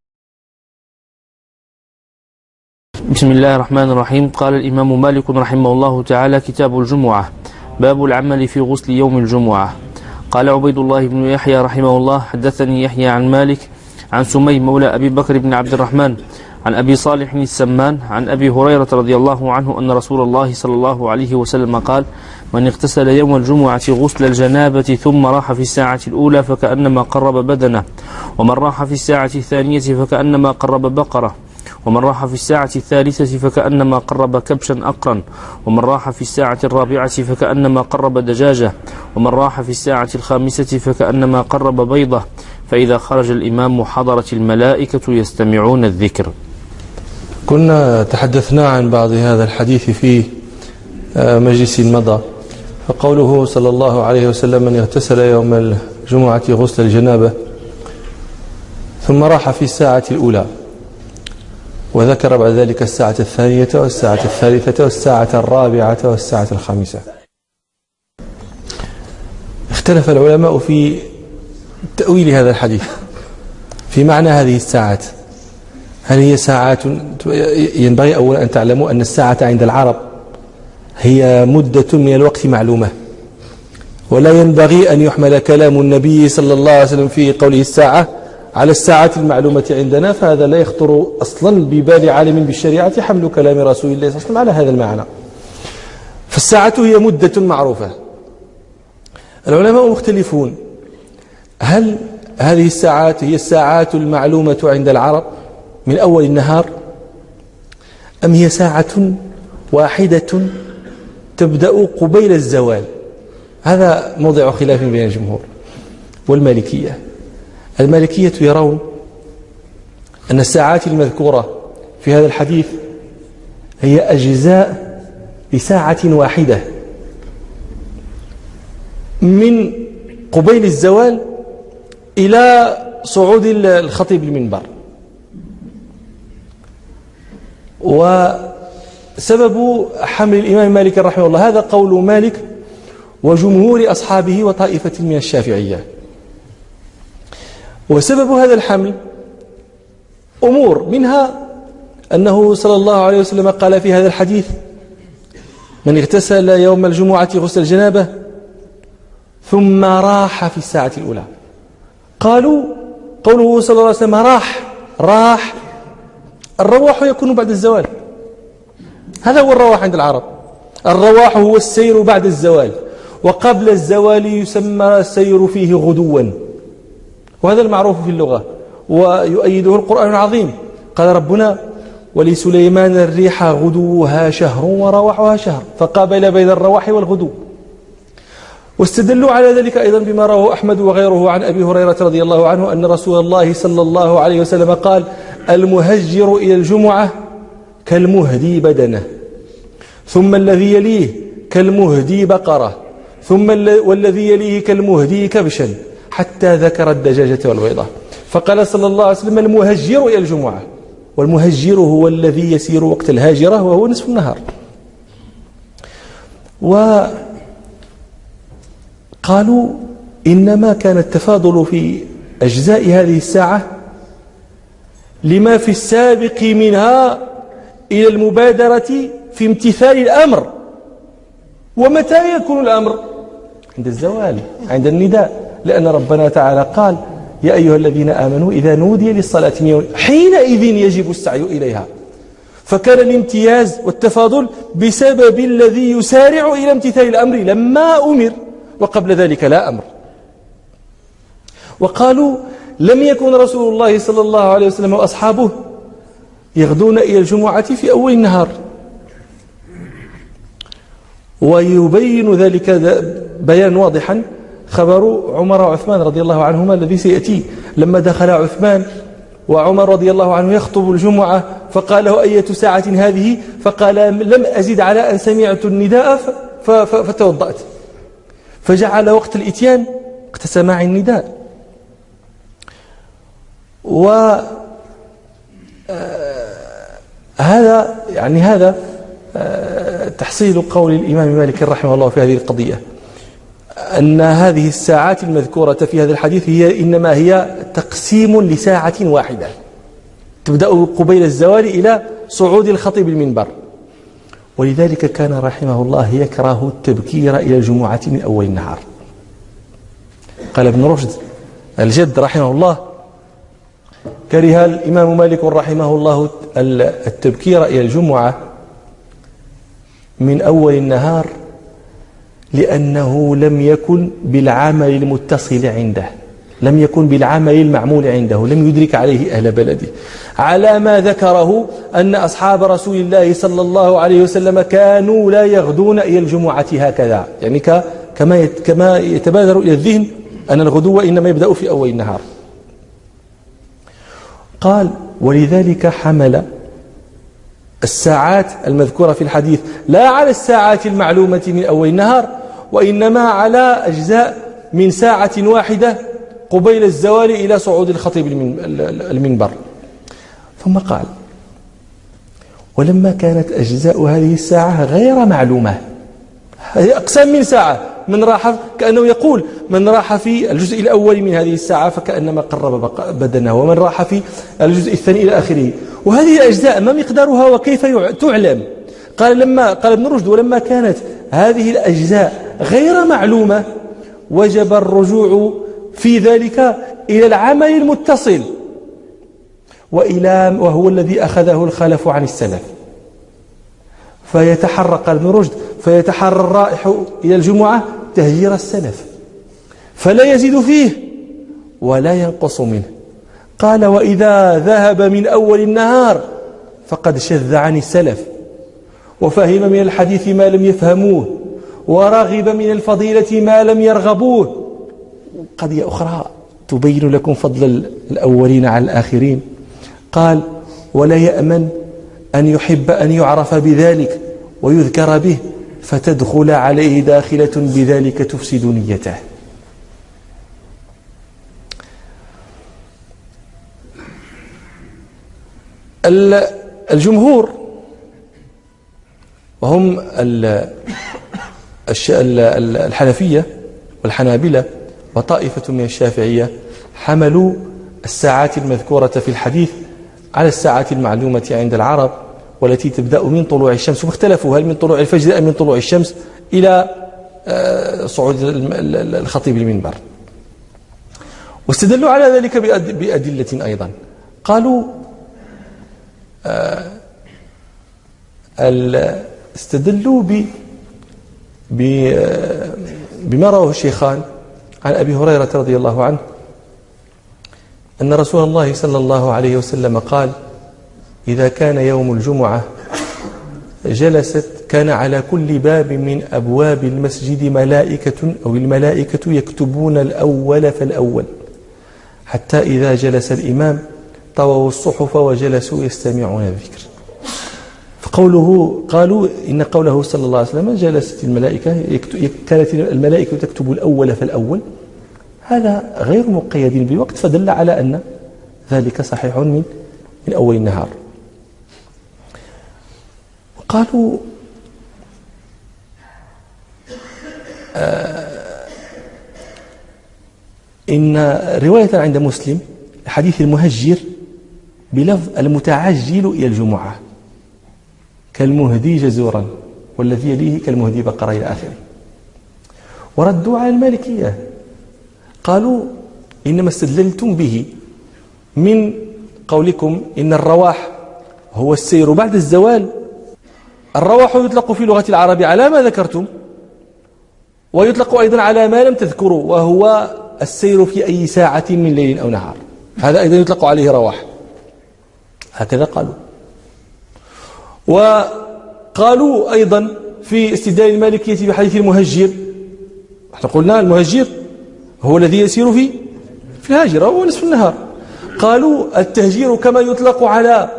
بسم الله الرحمن الرحيم. قال الإمام مالك رحمه الله تعالى: كتاب الجمعة، باب العمل في غسل يوم الجمعة. قال عبيد الله بن يحيى رحمه الله: حدثني يحيى عن مالك عن سمي مولى أبي بكر بن عبد الرحمن عن أبي صالح السمان عن أبي هريرة رضي الله عنه أن رسول الله صلى الله عليه وسلم قال: من اغتسل يوم الجمعة غسل الجنابة ثم راح في الساعة الأولى فكأنما قرب بدنه، ومن راح في الساعة الثانية فكأنما قرب بقرة، ومن راح في الساعة الثالثة فكأنما قرب كبشا أقرا، ومن راح في الساعة الرابعة فكأنما قرب دجاجة، ومن راح في الساعة الخامسة فكأنما قرب بيضة، فإذا خرج الإمام حضرت الملائكة يستمعون الذكر. كنا تحدثنا عن بعض هذا الحديث في مجلس مضى، فقوله صلى الله عليه وسلم: من اغتسل يوم الجمعة غسل الجنابة ثم راح في الساعة الأولى، وذكر بعد ذلك الساعة الثانية والساعة الثالثة والساعة الرابعة والساعة الخامسة. اختلف العلماء في تأويل هذا الحديث، في معنى هذه الساعات. هل هي ساعات؟ ينبغي أولا أن تعلموا أن الساعة عند العرب هي مدة من الوقت معلومة، ولا ينبغي أن يحمل كلام النبي صلى الله عليه وسلم في قوله الساعة على الساعة المعلومة عندنا، فهذا لا يخطر أصلا ببال عالم بالشريعة حمل كلام رسول الله صلى الله عليه وسلم على هذا المعنى. فالساعة هي مدة معروفة. العلماء مختلفون، هل هذه الساعات هي الساعات المعلومة عند العرب من أول النهار، أم هي ساعة واحدة تبدأ قبيل الزوال؟ هذا موضع خلاف بين الجمهور والمالكية. المالكية يرون أن الساعات المذكورة في هذا الحديث هي أجزاء لساعة واحدة من قبيل الزوال إلى صعود الخطيب المنبر. وسبب حمل الإمام مالك رحمه الله، هذا قول مالك وجمهور أصحابه وطائفة من الشافعية، وسبب هذا الحمل أمور، منها أنه صلى الله عليه وسلم قال في هذا الحديث: من اغتسل يوم الجمعة غسل الجنابة ثم راح في الساعة الأولى. قالوا قوله صلى الله عليه وسلم راح، الرواح يكون بعد الزوال، هذا هو الرواح عند العرب. الرواح هو السير بعد الزوال، وقبل الزوال يسمى السير فيه غدوا، وهذا المعروف في اللغة ويؤيده القرآن العظيم. قال ربنا: ولسليمان الريح غدوها شهر ورواحها شهر، فقابل بين الرواح والغدو. واستدلوا على ذلك أيضا بما رواه أحمد وغيره عن أبي هريرة رضي الله عنه أن رسول الله صلى الله عليه وسلم قال: المهجر إلى الجمعة كالمهدي بدنه، ثم الذي يليه كالمهدي بقرة، ثم والذي يليه كالمهدي كبشا، حتى ذكر الدجاجة والبيضة. فقال صلى الله عليه وسلم: المهجر إلى الجمعة، والمهجر هو الذي يسير وقت الهاجرة وهو نصف النهار. وقالوا إنما كان التفاضل في أجزاء هذه الساعة لما في السابق منها إلى المبادرة في امتثال الأمر. ومتى يكون الأمر؟ عند الزوال، عند النداء، لأن ربنا تعالى قال: يا أيها الذين آمنوا إذا نودي للصلاة من يوم حينئذ يجب السعي إليها. فكان الامتياز والتفاضل بسبب الذي يسارع إلى امتثال الأمر لما أمر، وقبل ذلك لا أمر. وقالوا: لم يكن رسول الله صلى الله عليه وسلم وأصحابه يغدون إلى الجمعة في أول النهار. ويبين ذلك بيان واضحا خبر عمر وعثمان رضي الله عنهما الذي سيأتي، لما دخل عثمان وعمر رضي الله عنه يخطب الجمعة فقال له: أية ساعة هذه؟ فقال: لم أزد على أن سمعت النداء فتوضأت. فجعل وقت الإتيان وقت سماع النداء. هذا تحصيل قول الإمام مالك رحمه الله في هذه القضية، أن هذه الساعات المذكورة في هذا الحديث إنما هي تقسيم لساعة واحدة تبدأ قبيل الزوال إلى صعود الخطيب المنبر. ولذلك كان رحمه الله يكره التبكير إلى الجمعة من أول النهار. قال ابن رشد الجد رحمه الله: كره الإمام مالك رحمه الله التبكير إلى الجمعة من أول النهار، لأنه لم يكن بالعمل المتصل عنده، لم يكن بالعمل المعمول عنده، لم يدرك عليه أهل بلده، على ما ذكره أن أصحاب رسول الله صلى الله عليه وسلم كانوا لا يغدون إلى الجمعة هكذا، يعني كما يتبادر إلى الذهن أن الغدو إنما يبدأ في أول النهار. قال: ولذلك حمل الساعات المذكورة في الحديث لا على الساعات المعلومة من أول النهار، وإنما على أجزاء من ساعة واحدة قبيل الزوال إلى صعود الخطيب المنبر. ثم قال: ولما كانت أجزاء هذه الساعة غير معلومة، هذه أقسام من ساعة من راح كأنه يقول من راح في الجزء الأول من هذه الساعة فكأنما قرب بدنه، ومن راح في الجزء الثاني إلى آخره. وهذه الأجزاء ما مقدارها وكيف تعلم؟ قال ابن رشد: ولما كانت هذه الأجزاء غير معلومة وجب الرجوع في ذلك إلى العمل المتصل وهو الذي أخذه الخلف عن السلف. فيتحرق ابن رشد فيتحرى الرائح إلى الجمعة تهجير السلف فلا يزيد فيه ولا ينقص منه. قال: وإذا ذهب من أول النهار فقد شذ عن السلف وفهم من الحديث ما لم يفهموه ورغب من الفضيلة ما لم يرغبوه. قضية أخرى تبين لكم فضل الأولين على الآخرين. قال: ولا يأمن أن يحب أن يعرف بذلك ويذكر به فتدخل عليه داخلة بذلك تفسد نيته. الجمهور وهم الحنفية والحنابلة وطائفة من الشافعية حملوا الساعات المذكورة في الحديث على الساعات المعلومة عند العرب والتي تبدأ من طلوع الشمس، واختلفوا هل من طلوع الفجر أم من طلوع الشمس إلى صعود الخطيب المنبر. واستدلوا على ذلك بأدلة أيضا. قالوا استدلوا بما رواه الشيخان عن أبي هريرة رضي الله عنه أن رسول الله صلى الله عليه وسلم قال: إذا كان يوم الجمعة كان على كل باب من أبواب المسجد ملائكة أو الملائكة يكتبون الأول فالأول حتى إذا جلس الإمام طووا الصحف وجلسوا يستمعون الذكر. قالوا إن قوله صلى الله عليه وسلم كانت الملائكة تكتب الأول فالأول، هذا غير مقيد بالوقت، فدل على أن ذلك صحيح من أول النهار. قالوا إن رواية عند مسلم حديث المهجر بلفظ المتعجل إلى الجمعة كالمهدي جزورا والذي يليه كالمهدي بقرة إلى آخره. وردوا على المالكية قالوا: إنما استدللتم به من قولكم إن الرواح هو السير بعد الزوال. الرواح يطلق في لغة العرب على ما ذكرتم، ويطلق أيضا على ما لم تذكروا، وهو السير في أي ساعة من ليل أو نهار، هذا أيضا يطلق عليه رواح. هكذا قالوا. وقالوا أيضا في استدلال المالكية بحديث المهجر، احنا قلنا المهجر هو الذي يسير في الهاجرة وهو نصف النهار. قالوا التهجير كما يطلق على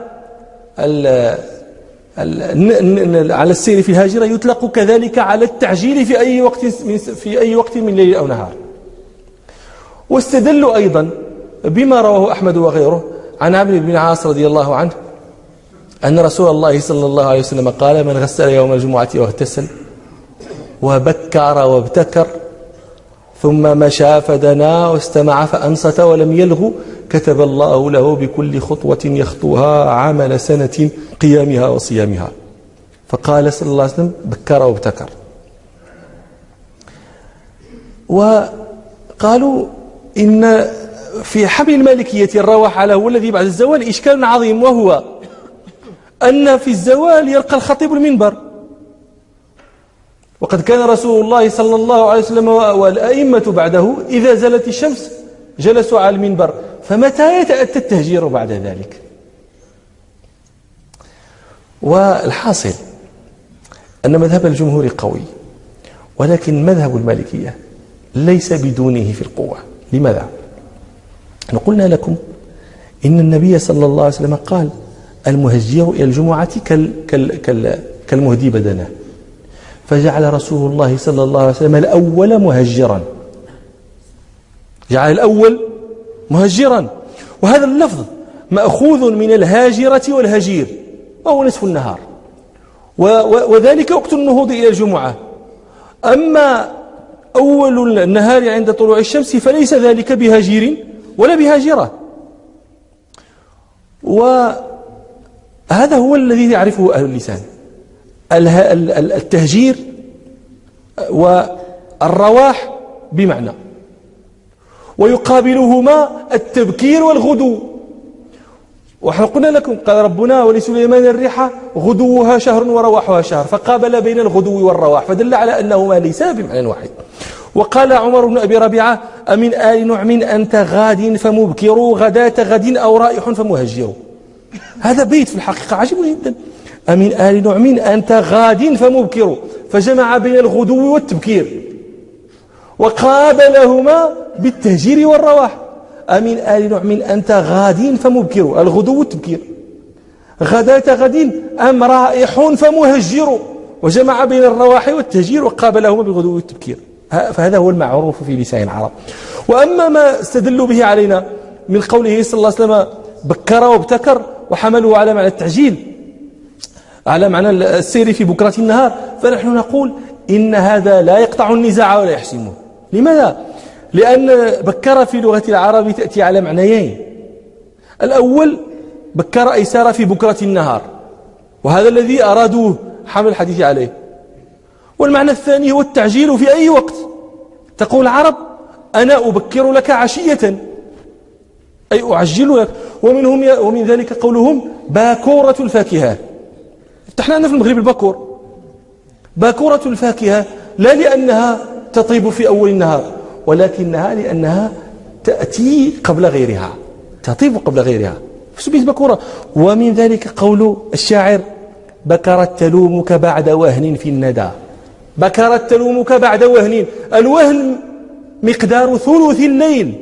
السير في الهاجرة يطلق كذلك على التعجيل في أي وقت من ليل أو نهار. واستدلوا أيضا بما رواه أحمد وغيره عن عمرو بن العاص رضي الله عنه أن رسول الله صلى الله عليه وسلم قال: من غسل يوم الجمعة واغتسل وبكر وابتكر ثم مشى فدنا واستمع فأنصت ولم يلغ كتب الله له بكل خطوة يخطوها عمل سنة قيامها وصيامها. فقال صلى الله عليه وسلم: بكر وابتكر. وقالوا إن في حمل المالكية الرواح على هو الذي بعد الزوال إشكال عظيم، وهو أن في الزوال يرقى الخطيب المنبر، وقد كان رسول الله صلى الله عليه وسلم والأئمة بعده إذا زالت الشمس جلسوا على المنبر، فمتى يتأتى التهجير بعد ذلك؟ والحاصل أن مذهب الجمهور قوي، ولكن مذهب المالكية ليس بدونه في القوة. لماذا؟ قلنا لكم إن النبي صلى الله عليه وسلم قال: المهجر إلى الجمعة كالمهدي بدنه، فجعل رسول الله صلى الله عليه وسلم الأول مهجرا، جعل الأول مهجرا. وهذا اللفظ مأخوذ من الهاجرة والهجير، وهو نصف النهار، وذلك وقت النهوض إلى الجمعة. أما أول النهار عند طلوع الشمس فليس ذلك بهجير ولا بهاجرة. وهذا هو الذي يعرفه أهل اللسان، التهجير والرواح بمعنى، ويقابلهما التبكير والغدو. وحنا قلنا لكم قال ربنا ولسليمان الريح غدوها شهر ورواحها شهر، فقابل بين الغدو والرواح فدل على أنهما ليسا بمعنى واحد. وقال عمر بن أبي ربيعة أمن آل نعم أنت غاد فمبكر غداة غد أو رائح فمهجر. هذا بيت في الحقيقة عجيب جدا. أمن آل نعم أنت غاد فمبكر، فجمع بين الغدو والتبكير وقابلهما بالتهجير والرواح. أمن آل نعم أنت غاد فمبكر، الغدو والتبكير. غداة غد أم رائح فمهجر، وجمع بين الرواح والتهجير وقابلهما بالغدو والتبكير. فهذا هو المعروف في لسان العرب. وأما ما استدلوا به علينا من قوله صلى الله عليه وسلم بكر وابتكر وحملوا على معنى التعجيل، على معنى السير في بكرة النهار، فنحن نقول إن هذا لا يقطع النزاع ولا يحسمه. لماذا؟ لأن بكر في لغة العرب تأتي على معنيين. الأول بكر أي سار في بكرة النهار، وهذا الذي أرادوه حمل الحديث عليه. والمعنى الثاني هو التعجيل في أي وقت. تقول العرب أنا أبكر لك عشية، أي أعجل لك. ومن ذلك قولهم باكورة الفاكهة. افتحنا عندنا في المغرب الباكور، باكورة الفاكهة، لا لأنها تطيب في أول النهار، ولكنها لأنها تأتي قبل غيرها، تطيب قبل غيرها، فسميت باكورة. ومن ذلك قول الشاعر بكرت تلومك بعد وهن في الندى. بكرت تلومك بعد وهن، الوهن مقدار ثلث الليل،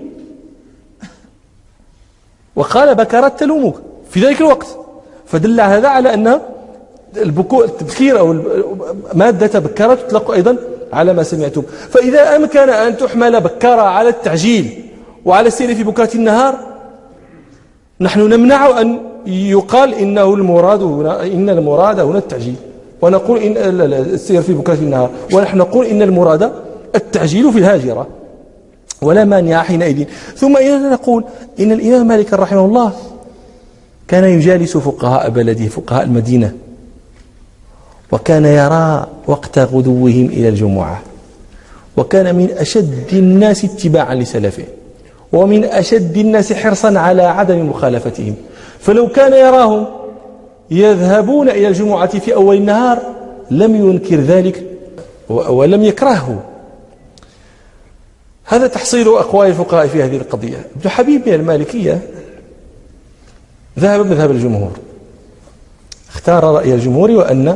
وقال بكرت تلومك في ذلك الوقت، فدل هذا على أن التبكير أو مادة بكرة تطلق أيضا على ما سمعتم. فإذا أمكن أن تحمل بكرة على التعجيل وعلى السير في بكرة النهار، نحن نمنع أن يقال إن المراد هنا التعجيل، ونقول إن السير في بكرة النهار، ونحن نقول إن المراد التعجيل في الهاجرة، ولا مانع حينئذ. ثم إننا نقول إن الإمام مالك رحمه الله كان يجالس فقهاء بلده، فقهاء المدينة، وكان يرى وقت غدوهم إلى الجمعة، وكان من أشد الناس اتباعا لسلفه، ومن أشد الناس حرصا على عدم مخالفتهم. فلو كان يراهم يذهبون إلى الجمعة في أول النهار لم ينكر ذلك ولم يكرهه. هذا تحصيل أقوال الفقهاء في هذه القضية. ابن حبيب من المالكية ذهب مذهب الجمهور، اختار رأي الجمهور، وأن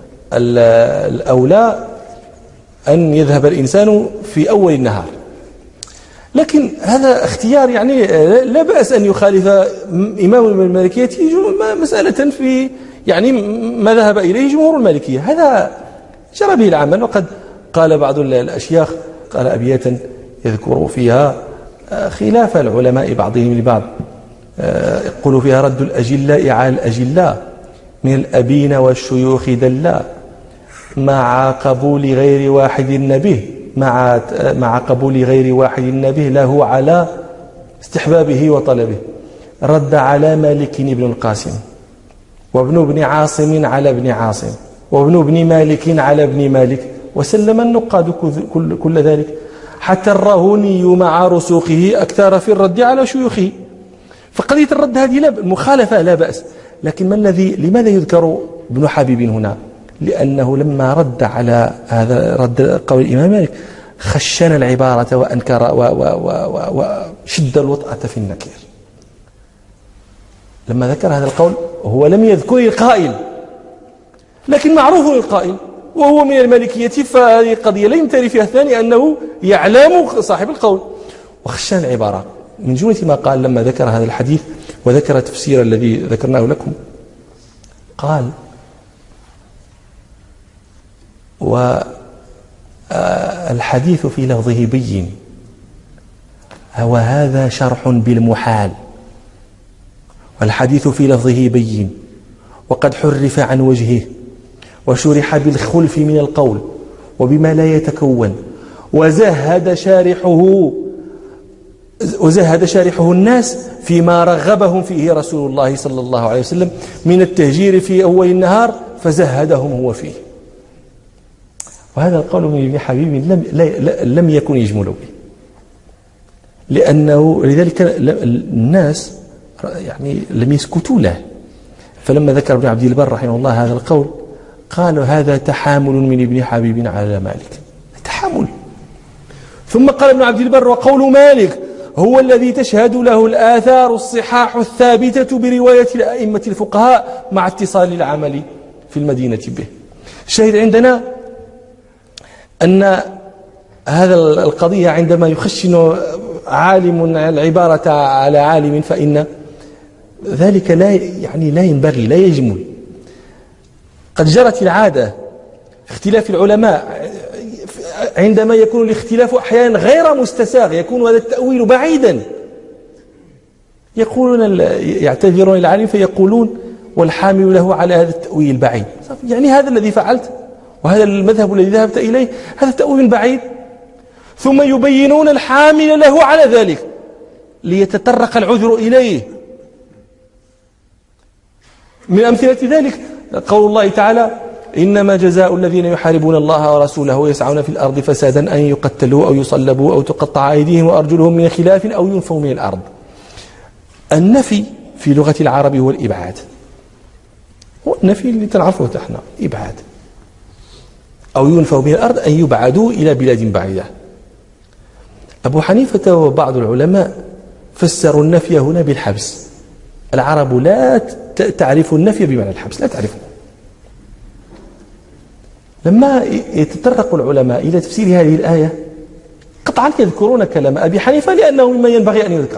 الأولى أن يذهب الإنسان في أول النهار. لكن هذا اختيار، يعني لا بأس أن يخالف إمام المالكية مسألة في يعني ما ذهب إليه جمهور المالكية، هذا جرى به العمل. وقد قال بعض الأشياخ، قال أبياتا يذكر فيها خلاف العلماء بعضهم لبعض، يقول فيها رد الأجلاء على الأجلاء من الأبين والشيوخ دلا، مع قبول غير واحد به، مع قبول غير واحد به له على استحبابه وطلبه. رد على مالك بن القاسم، وابن ابن عاصم على ابن عاصم، وابن ابن مالك على ابن مالك، وسلم النقاد كل ذلك، حتى الرهوني مع رسوخه أكثر في الرد على شيوخه. فقضية الرد هذه المخالفة لا بأس، لكن لماذا يذكر ابن حبيب هنا؟ لأنه لما رد على هذا، رد قول الإمام مالك، خشن العبارة وأنكر وشد الوطأة في النكير. لما ذكر هذا القول هو لم يذكر القائل، لكن معروف القائل وهو من المالكية، فهذه قضية لا يمتري فيها الثاني أنه يعلم صاحب القول. وخشن العبارة من جملة ما قال لما ذكر هذا الحديث وذكر تفسير الذي ذكرناه لكم، قال: والحديث في لفظه بين، وهذا شرح بالمحال. والحديث في لفظه بين وقد حرف عن وجهه، وشرح بالخلف من القول وبما لا يتكون، وزهد شارحه الناس فيما رغبهم فيه رسول الله صلى الله عليه وسلم من التهجير في أول النهار، فزهدهم هو فيه. وهذا القول من ابن حبيب لم يكن يجمل به، لذلك الناس يعني لم يسكتوا له. فلما ذكر ابن عبد البر رحمه الله هذا القول قالوا هذا تحامل من ابن حبيب على مالك، تحامل. ثم قال ابن عبد البر وقول مالك هو الذي تشهد له الآثار الصحاح الثابتة برواية الأئمة الفقهاء مع اتصال العمل في المدينة به. الشاهد عندنا أن هذا القضية عندما يخشن عالم العبارة على عالم فإن ذلك لا ينبغي، لا يجمل. قد جرت العادة اختلاف العلماء عندما يكون الاختلاف أحيانا غير مستساغ، يكون هذا التأويل بعيدا، يقولون يعتذرون العالم فيقولون والحامل له على هذا التأويل بعيد، يعني هذا الذي فعلت وهذا المذهب الذي ذهبت إليه هذا تأويل بعيد، ثم يبينون الحامل له على ذلك ليتطرق العذر إليه. من أمثلة ذلك قول الله تعالى إنما جزاء الذين يحاربون الله ورسوله ويسعون في الأرض فسادا أن يقتلوا أو يصلبوا أو تقطع أيديهم وأرجلهم من خلاف أو ينفوا من الأرض. النفي في لغة العرب هو الإبعاد، هو النفي اللي تنعرفه تحنا إبعاد، أو ينفوا من الأرض أن يبعدوا إلى بلاد بعيدة. أبو حنيفة وبعض العلماء فسروا النفي هنا بالحبس. العرب لا تعرف النفي بمعنى الحبس، لا تعرفه. لما يتطرق العلماء إلى تفسير هذه الآية قطعا يذكرون كلام أبي حنيفة لأنه مما ينبغي أن يذكر،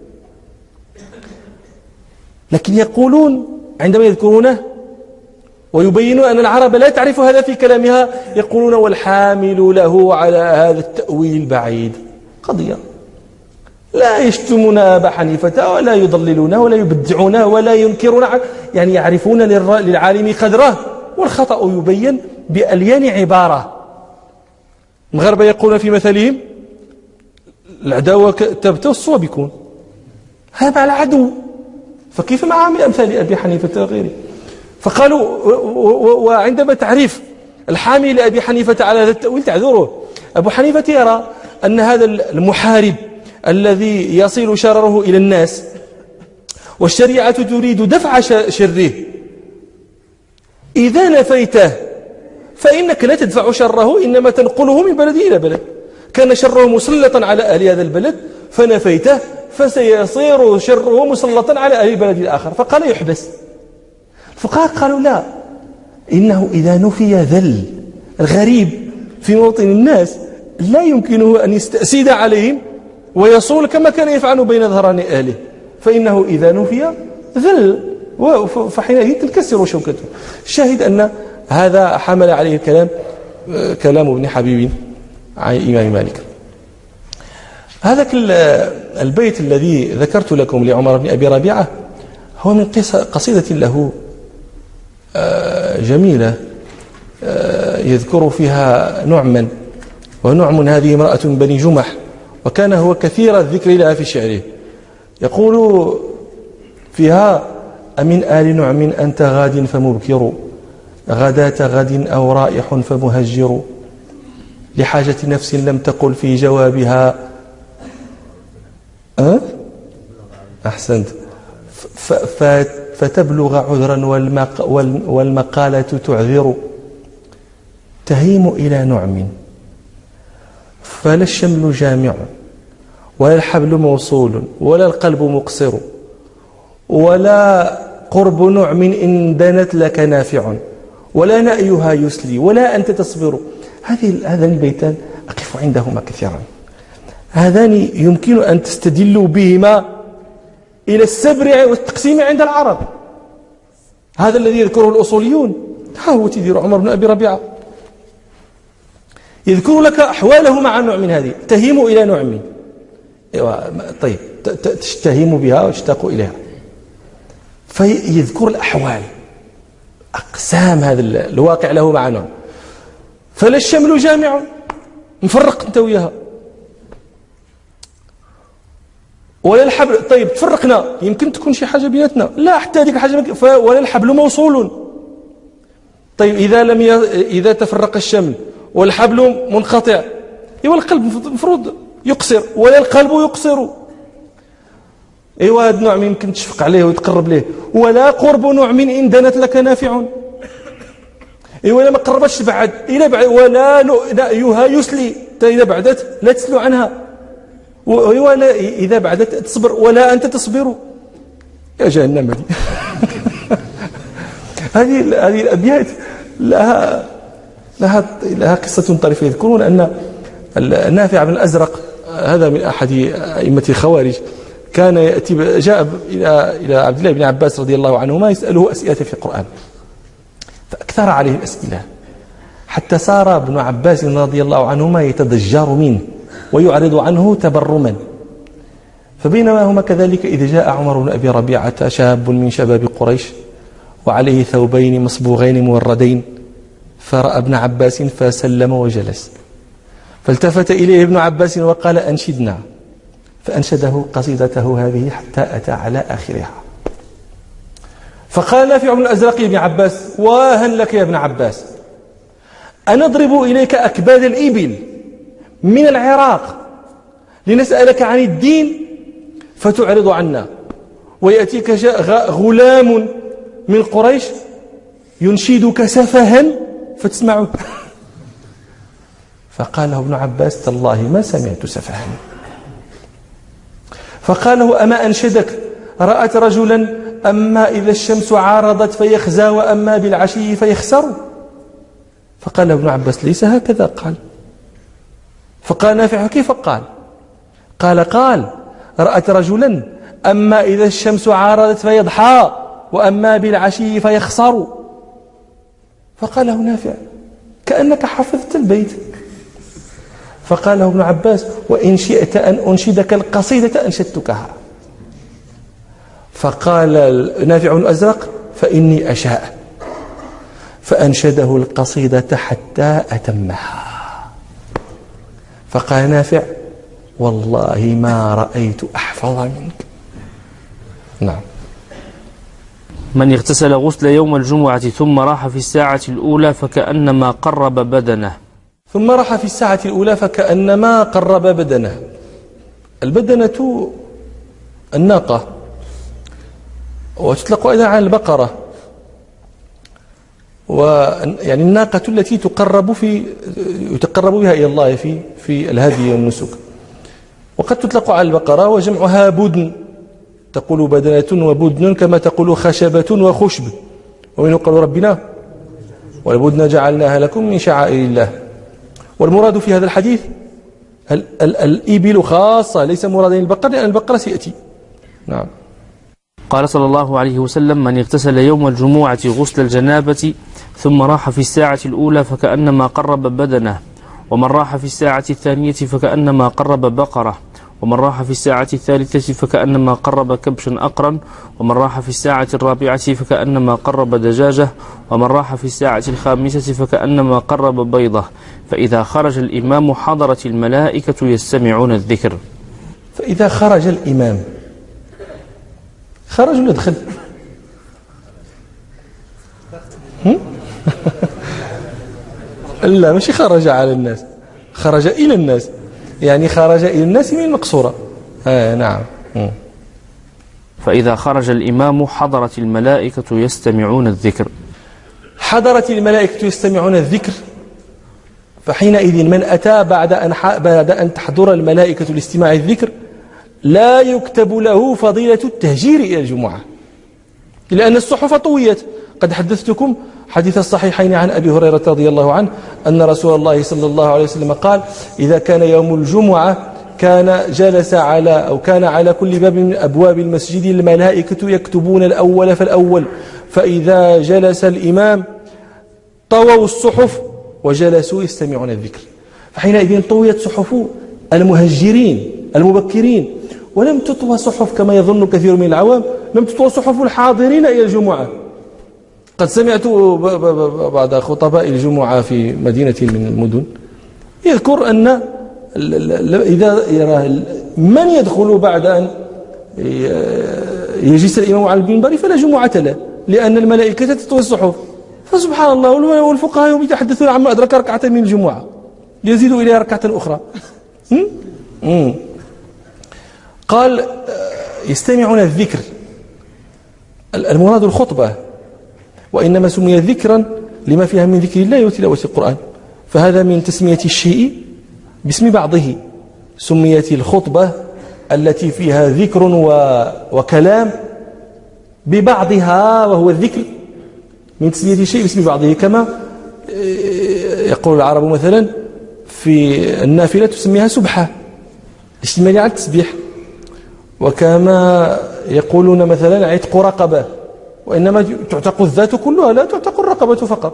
لكن يقولون عندما يذكرونه ويبينون أن العرب لا تعرف هذا في كلامها يقولون والحامل له على هذا التأويل بعيد. قضية لا يشتمون أبا حنيفة ولا يضللون ولا يبدعون ولا ينكرون، يعني يعرفون للعالم قدره، والخطأ يبين بأليان عبارة. المغاربة يقولون في مثلهم العداوة تبت والصواب يكون، هذا مع العدو، فكيف مع أمثال أبي حنيفة وغيره؟ فقالوا وعندما تعرف الحامل لأبي حنيفة على هذا التأويل تعذره. أبو حنيفة يرى أن هذا المحارب الذي يصل شرره إلى الناس والشريعة تريد دفع شره، إذا نفيته فإنك لا تدفع شره، إنما تنقله من بلد إلى بلد. كان شره مسلطا على أهل هذا البلد فنفيته فسيصير شره مسلطا على أهل البلد الآخر، فقال يحبس. الفقهاء قالوا لا، إنه إذا نفي ذل الغريب في موطن الناس لا يمكنه أن يستأسد عليهم ويصول كما كان يفعل بين ظهران أهله، فإنه إذا نفي ذل فحينئذ تنكسر شوكته. الشاهد أن هذا حمل عليه كلام ابن حبيب عن إمام مالك. هذا البيت الذي ذكرت لكم لعمر بن أبي ربيعة هو من قصيدة له جميلة يذكر فيها نعما، ونعم هذه امرأة من بني جمح، وكان هو كثير الذكر لها في شعره. يقول فيها أمن آل نعم أنت غاد فمبكر، غداة غد أو رائح فمهجر، لحاجة نفس لم تقل في جوابها أحسنت فتبلغ عذرا والمقالة تعذر، تهيم إلى نعم فلا الشمل جامع ولا الحبل موصول ولا القلب مقصر، ولا قرب نعم إن دنت لك نافع، ولا نأيها يسلي ولا أنت تصبر. هذان البيتان أقف عندهما كثيرا، هذان يمكن أن تستدلوا بهما إلى السبر والتقسيم عند العرب. هذا الذي يذكره الأصوليون، ها هو تدير عمر بن أبي ربيعة يذكر لك أحواله مع نوع من هذه، تهيم إلى نعم، طيب تشتهيم بها وتشتاق إليها، فيذكر الأحوال أقسام هذا الواقع له مع نوع. فلا الشمل جامع، نفرق أنت وياها، ولا الحبل. طيب تفرقنا يمكن تكون شي حاجة بيناتنا، لا حتى هذيك الحاجة ولا الحبل موصول. طيب إذا تفرق الشمل والحبل منقطع، إيوا القلب مفروض يقصر ولا القلب يقصر. إيوا هذا النوع يمكن تشفق عليه وتقرب ليه، ولا قرب نوع من إن دنت لك نافع. إيوا لا ما قربتش بعد، إلا بعد ولا نأيها يسلي، إذا بعدت لا تسلو عنها، ولا إذا بعدت تصبر ولا أنت تصبر. يا جهنم هذه الأبيات لها قصة طريفة. يذكرون أن النافع بن الأزرق هذا من أحد أئمة الخوارج كان يأتي، جاء إلى عبد الله بن عباس رضي الله عنهما يسأله أسئلة في القرآن، فأكثر عليه الأسئلة حتى صار ابن عباس رضي الله عنهما يتضجر منه ويعرض عنه تبرما. فبينما هما كذلك إذا جاء عمر بن أبي ربيعة شاب من شباب قريش وعليه ثوبين مصبوغين موردين، فرأى ابن عباس فسلم وجلس، فالتفت إليه ابن عباس وقال أنشدنا، فأنشده قصيدته هذه حتى أتى على آخرها. فقال نافع بن الأزرق لابن عباس: واها لك يا ابن عباس، أنضرب إليك أكباد الإبل من العراق لنسألك عن الدين فتعرض عنا، ويأتيك غلام من قريش ينشدك سفها فتسمعه. فقال له ابن عباس: تالله ما سمعت سفها. فقال له: أما أنشدك رأت رجلا أما إذا الشمس عارضت فيخزى وأما بالعشي فيخسر؟ فقال له ابن عباس: ليس هكذا قال. فقال نافع: كيف قال؟ قال رأت رجلا أما إذا الشمس عارضت فيضحى وأما بالعشي فيخسر. فقال له نافع: كأنك حفظت البيت. فقال له ابن عباس: وإن شئت أن أنشدك القصيدة أنشدتكها. فقال نافع بن الأزرق: فإني أشاء. فأنشده القصيدة حتى أتمها. فقال نافع: والله ما رأيت أحفظ منك. نعم. من اغتسل غسل يوم الجمعة ثم راح في الساعة الأولى فكأنما قرب بدنه. ثم راح في الساعة الأولى فكأنما قرب بدنه. البدنة الناقة، وتطلق أيضا على البقرة، ويعني الناقة التي يتقرب بها إلى الله في الهدي والنسك. وقد تطلق على البقرة وجمعها بدن، تقول بدنة وبدن كما تقول خشبة وخشب. ومن قال ربنا: والبدن جعلناها لكم من شعائر الله. والمراد في هذا الحديث الإبل خاصة، ليس مرادا البقر، لأن البقرة سيأتي. نعم. قال صلى الله عليه وسلم: من اغتسل يوم الجمعة غسل الجنابة ثم راح في الساعة الأولى فكأنما قرب بدنه، ومن راح في الساعة الثانية فكأنما قرب بقرة، ومن راح في الساعة الثالثة فكأنما قرب كبشا أقرا، ومن راح في الساعة الرابعة فكأنما قرب دجاجة، ومن راح في الساعة الخامسة فكأنما قرب بيضة. فإذا خرج الإمام حضرت الملائكة يستمعون الذكر. فإذا خرج الإمام، خرج ولا دخل؟ لا، ماشي خرج على الناس، خرج إلى الناس، يعني خرج إلى الناس من المقصورة. نعم. فإذا خرج الإمام حضرت الملائكة يستمعون الذكر. حضرت الملائكة يستمعون الذكر. فحينئذ من أتى بعد أن تحضر الملائكة لاستماع الذكر لا يكتب له فضيلة التهجير إلى الجمعة، لأن الصحف طويت. قد حدثتكم حديث الصحيحين عن أبي هريرة رضي الله عنه أن رسول الله صلى الله عليه وسلم قال: إذا كان يوم الجمعة كان على كل باب من أبواب المسجد الملائكة يكتبون الأول فالأول، فإذا جلس الإمام طووا الصحف وجلسوا يستمعون الذكر. فحينئذ طويت صحف المهجرين المبكرين، ولم تطوى صحف كما يظن كثير من العوام، لم تطوى صحف الحاضرين إلى الجمعة. قد سمعت بعض خطباء الجمعة في مدينة من المدن يذكر أن إذا من يدخل بعد أن يجلس الإمام على المنبر فلا جمعة له، لأن الملائكة تطوي الصحف. فسبحان الله، والفقهاء يتحدثون عما أدرك ركعة من الجمعة يزيدوا إليها ركعة أخرى. قال يستمعون الذكر، المراد الخطبة، وإنما سمي ذكرا لما فيها من ذكر الله وتلاوة القرآن، فهذا من تسمية الشيء باسم بعضه. سميت الخطبة التي فيها ذكر وكلام ببعضها، وهو الذكر، من تسمية الشيء باسم بعضه، كما يقول العرب مثلا في النافلة تسميها سبحة اشتمالها على التسبيح، وكما يقولون مثلا عتق رقبة، وإنما تعتق الذات كلها، لا تعتق الرقبة فقط.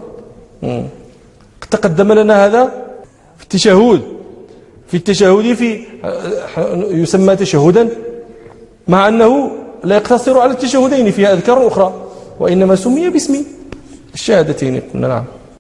تقدم لنا هذا في التشهد. في التشهد يسمى تشهدا، مع أنه لا يقتصر على التشهدين، فيها أذكار أخرى، وإنما سمي باسم الشهادتين. قلنا نعم.